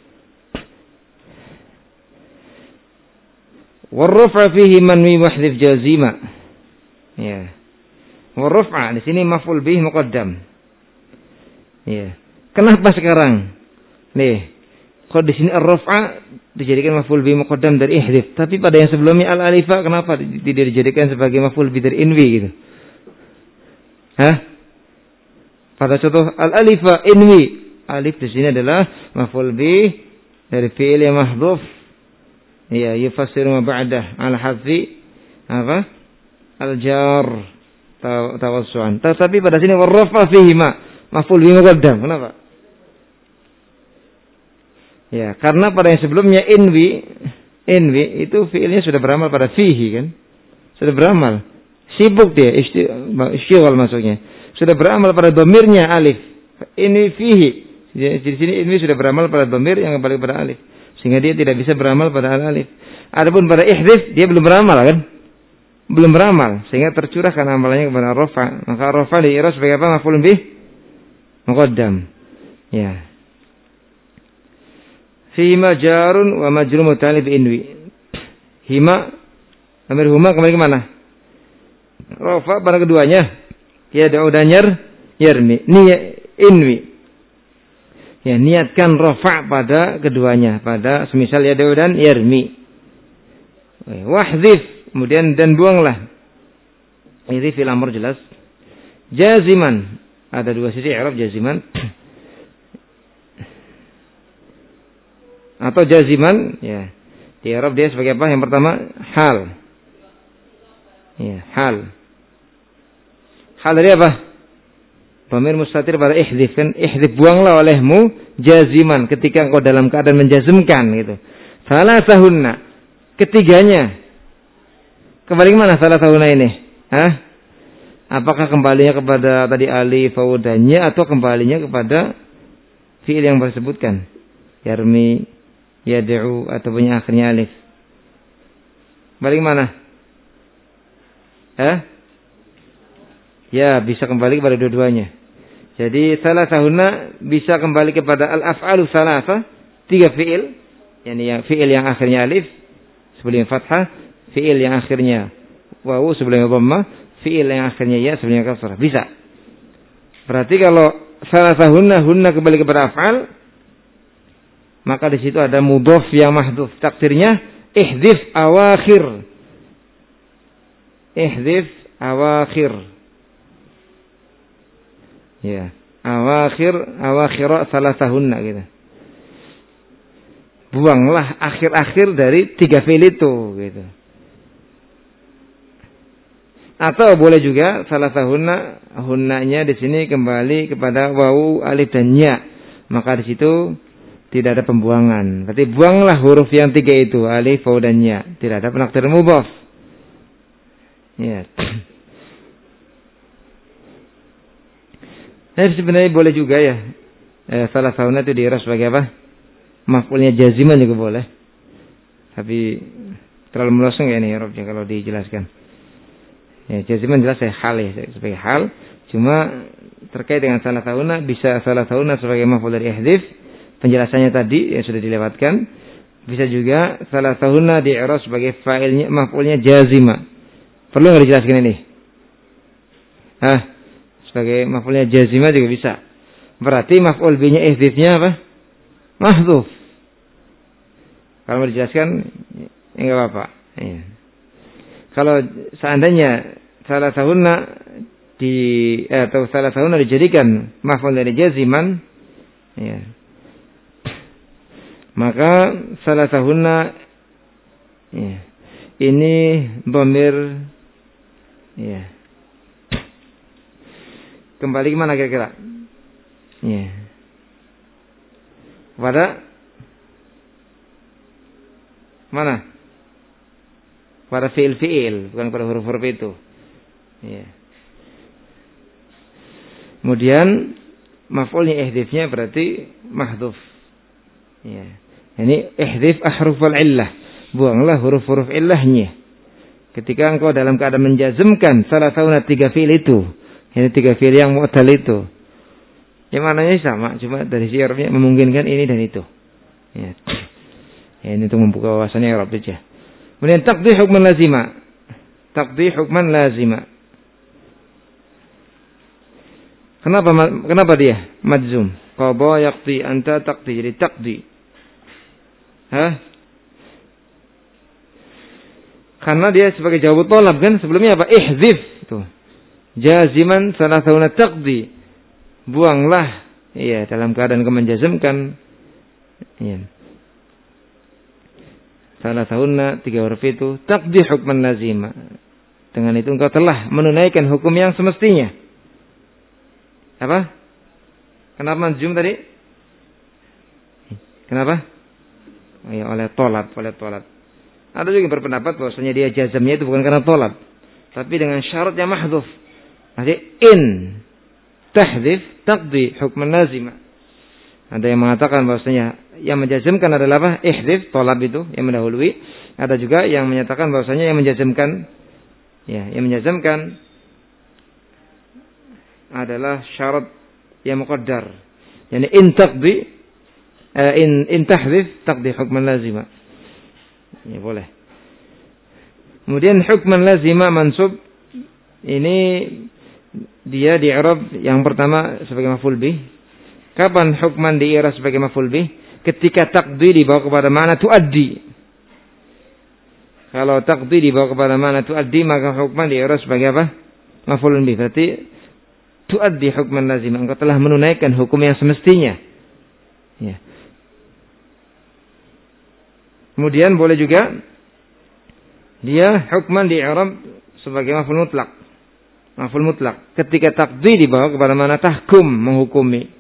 Warraf'a fihi manwi wahdhif jazima. Ya. Warraf'a di sini maf'ul bih muqaddam. Ya. Kenapa sekarang? Nih, kalau di sini ar-raf'a dijadikan maf'ul bih muqaddam dari ihdhif, tapi pada yang sebelumnya al-alifa kenapa tidak dijadikan sebagai maf'ul bih dari inwi gitu? Hah? Pada contoh al-alifa inwi, alif di sini adalah maf'ul bih dari fi'il yang mahdhuf. Ya, yufassiru ma ba'dah ala hadfi apa? Al-jar tawassu'an. Tetapi pada sini warrafa fihi ma maf'ul bih muqaddam. Kenapa? Ya, karena pada yang sebelumnya inwi itu fiilnya sudah beramal pada fihi kan? Sudah beramal. Sibuk dia, istighal masuknya. Sudah beramal pada dhamirnya alif. Ini fihi. Di sini inwi sudah beramal pada dhamir yang kembali pada alif. Sehingga dia tidak bisa beramal pada alif. Adapun pada ihdif dia belum beramal kan? Belum beramal sehingga tercurahkan amalannya kepada rafa. Maka rafa diiras sebagai apa? Maf'ulun bih muqaddam. Ya. Hima jarun wa majrur mutalib inwi. Hima amir huma kembali ke mana? Rafa pada keduanya. Ya da'u dan yarmi. Inwi. Ya, niatkan rafa pada keduanya, pada semisal ya da'u dan yarmi. Wahdhif, kemudian dan buanglah. Ini fil amr jelas. Jaziman, ada dua sisi i'rab jaziman. Atau jaziman, ya. Di i'rab dia sebagai apa? Yang pertama hal. Ya, hal. Hal dari apa? Dhamir mustatir pada ihdif kan, ihdif buanglah olehmu jaziman ketika engkau dalam keadaan menjazmkan gitu. Salah sahunna ketiganya. Kembali ke mana salah sahunna ini? Hah? Apakah kembalinya kepada tadi alif faudanya atau kembalinya kepada fiil yang disebutkan? Yarmi, yad'u atau punya akhirnya alif. Balik mana? Ya, bisa kembali kepada dua-duanya. Jadi salah sahuna bisa kembali kepada al-af'alu salasa, 3 fiil. Yani fiil yang akhirnya alif sebelum fathah, fiil yang akhirnya wawu sebelum dhammah, fiil yang akhirnya ya sebelum kasrah. Bisa. Berarti kalau salah sahuna hunna kembali kepada af'al, maka di situ ada mudhof yang mahdhuf. Takdirnya ihdif awakhir. Ihdif awakhir. Ya, awakhir salasahunna gitu. Buanglah akhir-akhir dari 3 fiil itu gitu. Atau boleh juga salasahunna, hunnanya di sini kembali kepada wawu, alif dan ya. Maka di situ tidak ada pembuangan. Berarti buanglah huruf yang 3 itu, alif, wawu dan ya. Tidak ada penakdir mudhaf. Ya. Sebenarnya boleh juga ya. Salah sahuna itu diiras sebagai apa? Maf'ulnya jaziman juga boleh. Tapi terlalu melosong ya ini Arabnya kalau dijelaskan. Ya, jaziman jelas ya hal ya sebagai hal. Cuma terkait dengan salah sahuna bisa salah sahuna sebagai maf'ul dari ihdif. Penjelasannya tadi yang sudah dilewatkan. Bisa juga salah sahuna diiras sebagai fa'ilnya maf'ulnya jazima. Perlu nggak dijelaskan ini? Sebagai maf'ulnya jazimah juga bisa. Berarti maf'ul binya ihdifnya apa? Mahdhuf. Kalau mau dijelaskan ya enggak apa-apa. Ya. Kalau seandainya salah sahunna atau salah sahunna dijadikan maf'ul dari jaziman, ya. Maka salah sahunna ya, ini dhamir ya. Kembali ke mana kira-kira? Ya. Pada mana? Pada fiil-fiil, bukan pada huruf-huruf itu. Ya. Kemudian maf'ulnya ihdifnya berarti mahdhuf. Ya. Ini ihdif ahruful illah. Buanglah huruf-huruf illahnya. Ketika engkau dalam keadaan menjazmkan salah sahuna 3 fiil itu. Ini 3 fiil yang mu'tal itu. Yang maknanya sama, cuma dari syiarnya memungkinkan ini dan itu. Ya. Ya, ini untuk membuka wawasannya Arab saja. Kemudian taqdi hukman lazima. Taqdi hukman lazima. Kenapa dia majzum? Qada yaqdi anta taqdi. Jadi taqdi. Karena dia sebagai jawab tolab kan sebelumnya apa? Ihdzif tuh. Jaziman salah sahuna taqdi. Buanglah ya dalam keadaan kau menjazmkan ya. Salah sahuna 3 huruf itu taqdi hukman lazima. Dengan itu engkau telah menunaikan hukum yang semestinya. Apa? Kenapa manjum tadi? Kenapa? ya, oleh tolab. Ada juga berpendapat bahwasanya dia jazamnya itu bukan karena tolab, tapi dengan syarat yang mahdhuf. Jadi in tahdhif taqdi hukman lazima. Ada yang mengatakan bahwasanya yang menjazmkan adalah apa? Ihdhif, tolab itu yang mendahului. Ada juga yang menyatakan bahwasanya yang menjazmkan adalah syarat yang muqaddar. Yani in taqdi in tahdhif taqdi hukman lazima. Ya boleh. Kemudian hukman lazima mansub ini dia di i'rab yang pertama sebagai maf'ul bih. Kapan hukman di i'rab sebagai maf'ul bih? Ketika taqdi dibawa kepada makna tuaddi. Kalau taqdi dibawa kepada makna tuaddi, maka hukman di i'rab sebagai apa? Maf'ul bih. Berarti tuaddi hukman lazim. Engkau telah menunaikan hukum yang semestinya. Ya. Kemudian boleh juga dia hukman di i'rab sebagai maf'ul mutlak. Maf'ul mutlak. Ketika taqdi dibawa kepada makna tahkum, menghukumi.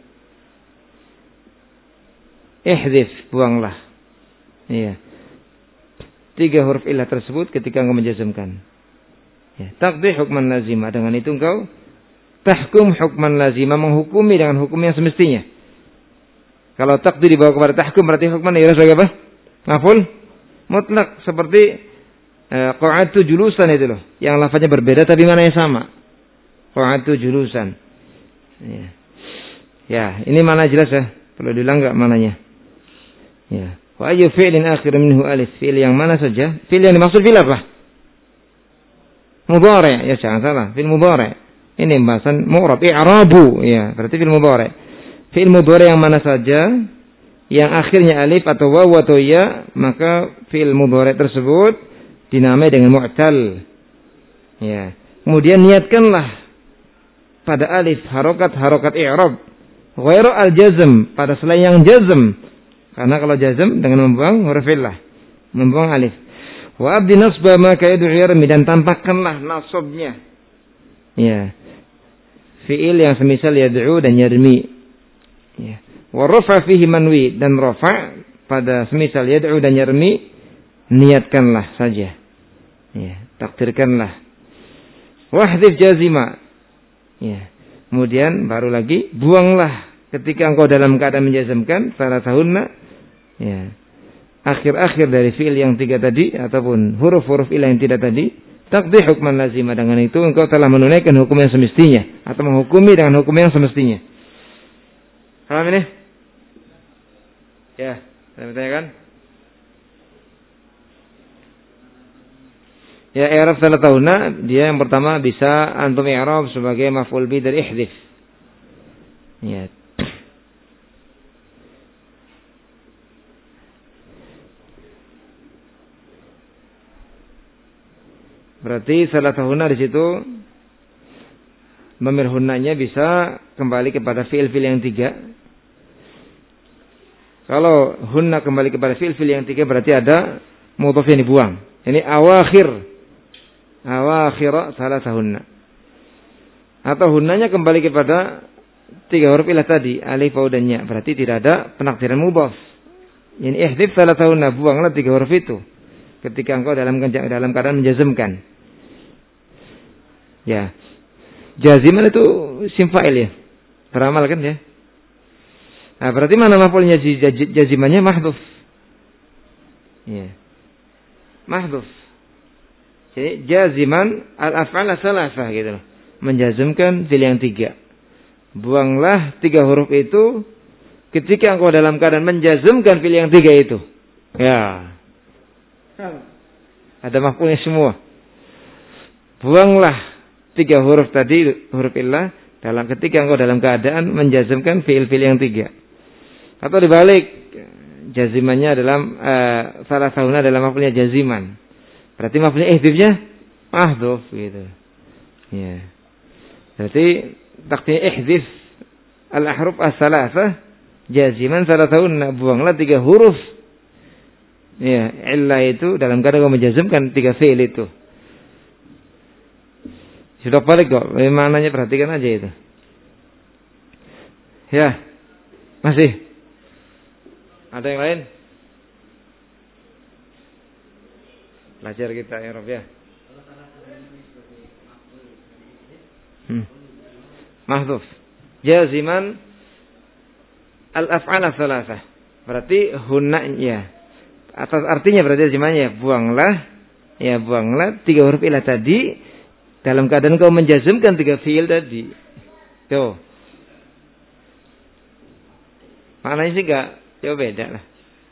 Ihdhif, buanglah. Iya. 3 huruf illah tersebut ketika engkau menjazmkan. Ya, taqdi hukman lazimah. Dengan itu engkau tahkum hukman lazimah, menghukumi dengan hukum yang semestinya. Kalau taqdi dibawa kepada tahkum berarti hukman ia sebagai apa? Maf'ul mutlak, seperti qa'adtu julusan itu loh, yang lafaznya berbeda tapi maknanya sama. Qa'adtu julusan. Ya. Ya, ini mana jelas ya? Perlu diulang enggak mananya? Ya. Wa ayyu fi'lin akhir minhu alif, fi'il yang mana saja? Fi'il yang dimaksud fi'il apa? Mudhari', ya jangan salah, fi'il mudhari'. Ini pembahasan mu'rab, i'rabu, ya, berarti fi'il mudhari'. Fi'il mudhari' yang mana saja yang akhirnya alif atau waw atau ya, maka fi'il mudhari' tersebut dinamai dengan mu'tal. Ya. Kemudian niatkanlah pada alif harokat i'rab, ghairu al-jazm, pada selain yang jazm. Karena kalau jazm dengan membuang huruf illah, membuang alif. Wa abdi nasba ma kaidu yarmi, dan tampakkanlah nasabnya. Ya. Fi'il yang semisal yad'u dan yarmi. Ya. Wa rafa fihi manwi, dan rafa pada semisal yad'u dan yarmi niatkanlah saja. Ya, takdirkanlah. Wahdhif jazima. Ya. Kemudian baru lagi buanglah ketika engkau dalam keadaan menjazmkan salah tahunna, ya, akhir-akhir dari fi'il yang 3 tadi ataupun huruf-huruf ilah yang tidak tadi, taqdi hukman lazimah. Dengan itu engkau telah menunaikan hukum yang semestinya atau menghukumi dengan hukum yang semestinya. Paham ini? Ya, saya bertanyakan. Ya, i'rab salah tahunna, dia yang pertama bisa antum i'rab sebagai maf'ul bi dari ihdhif. Ya. Berarti salah tahunna di situ dhamir hunnanya bisa kembali kepada fi'il-fi'il yang 3. Kalau hunna kembali kepada fi'il-fi'il yang 3 berarti ada mudhaf yang dibuang. Ini awakhir salah tahunna. Atau hunnanya kembali kepada 3 huruf ilah tadi, alif, waw dan ya. Berarti tidak ada penakdiran mudhaf. Ini ihdhif salah tahunna, buanglah 3 huruf itu ketika engkau dalam keadaan menjazmkan. Ya. Jaziman itu isim fa'il ya. Beramal kan ya. Nah, berarti mana maf'ulnya jazimannya mahdhuf. Ya. Mahdhuf. Jadi jaziman al-af'al salasah gitu loh. Menjazmkan fi'il yang 3. Buanglah 3 huruf itu ketika engkau dalam keadaan menjazmkan fi'il yang 3 itu. Ya. Ada maf'ulnya semua. Buanglah 3 huruf tadi, huruf illah, dalam ketika engkau dalam keadaan menjazmkan fi'il-fi'il yang 3. Atau dibalik, jazimannya dalam salah sahuna dalam maf'ulnya jaziman. Berarti maf'ulnya ihdhifnya mahdhuf gitu. Ya. Berarti takdirnya ihdhif al-ahruf as-salasah jaziman salah sahuna, buanglah 3 huruf. Ya, illah itu dalam keadaan engkau menjazmkan 3 fi'il itu. Sudah balik kok, maknanya perhatikan aja itu. Ya, masih ada yang lain? Belajar kita i'rab ya. Mahdhuf. Jaziman al-af'al ats-tsalatsah. Berarti hunna-nya. Atas artinya berarti jazimannya buanglah 3 huruf ilah tadi dalam keadaan kau menjazmkan 3 fiil tadi. Tuh. Maknanya sih enggak jauh beda lah.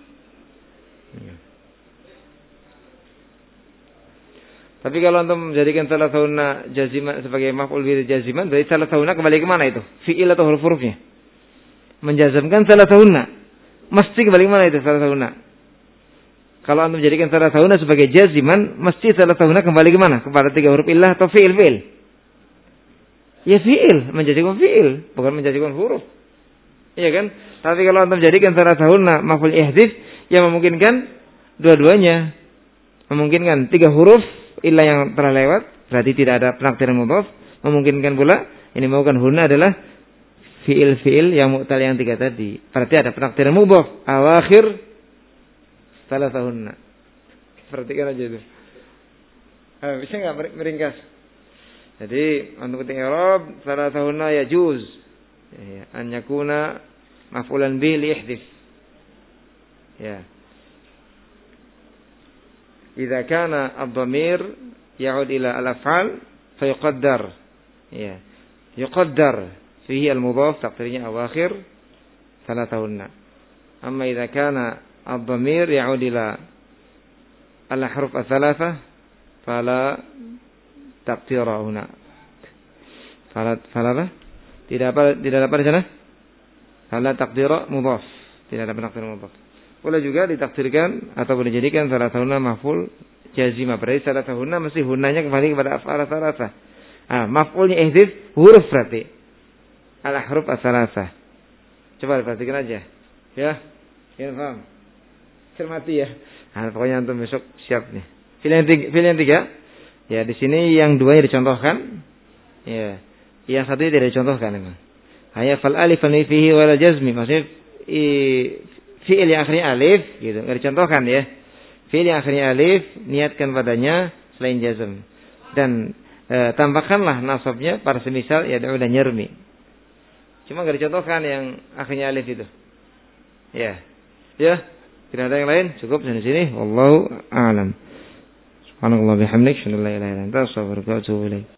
Tapi kalau antum menjadikan salah sahuna jaziman sebagai maf'ul bihi jaziman, berarti salah sahuna kembali ke mana itu? Fi'il atau huruf-hurufnya? Menjazmkan salah sahuna. Mesti kembali ke mana itu salah sahuna? Kalau antum menjadikan salah sahuna sebagai jaziman, mesti salah sahuna kembali ke mana? Kepada 3 huruf illah atau fi'il? Ya fi'il, menjadikan fi'il, bukan menjadikan huruf. Iya kan? Tapi kalau antum menjadikan salah sahuna maf'ul ihdif, yang memungkinkan dua-duanya. Memungkinkan 3 huruf ilah yang telah lewat, berarti tidak ada penakdiran mudhaf. Memungkinkan pula ini maukan hunna adalah fiil-fiil yang mu'tal yang 3 tadi. Berarti ada penakdiran mudhaf. Awakhir salah sahunna. Perhatikan aja itu. Bisa nggak meringkas? Jadi untuk i'rab salah sahunna yajuz an yakuna maf'ulan bihi li ihdif. Ya. Idza kana ad-dhamir ya'ud ila al-af'al fayuqaddar. Ya. Yuqaddar fihi al-mudhaf taqdirnya awakhir salatahunna. Amma idza kana ad-dhamir ya'ud ila al-ahruf ats-tsalatsah fala taqdira huna. Fala tidak apa di sana? Fala taqdira mudhaf. Tidak ada penakdir mudhaf. Boleh juga ditakdirkan atau boleh dijadikan salah sahuna maf'ul jazimah. Berarti salah sahuna mesti hunanya kembali kepada af'al ats-tsalatsah. Maf'ulnya ihdif huruf berarti. Al-ahruf ats-tsalatsah. Coba perhatikan aja. Ya. Ya paham. Cermati ya. Pokoknya antum besok siap nih. Pilih yang 3. Ya, di sini yang 2-nya dicontohkan. Ya. Yang 1 tidak dicontohkan memang. Hanya fal alif fihi wal jazmi. Maksudnya fi'il yang akhirnya alif gitu, enggak dicontohkan ya. Fi'il yang akhirnya alif niatkan padanya selain jazm. Dan tambahkanlah nasabnya pada semisal yad'u dan yarmi. Cuma enggak dicontohkan yang akhirnya alif itu. Ya. Ya, tidak ada yang lain, cukup sampai sini. Wallahu a'lam. Subhanallah bihamdik, syallallahu la ilaha illa anta, astaghfiruka wa atubu ilaik.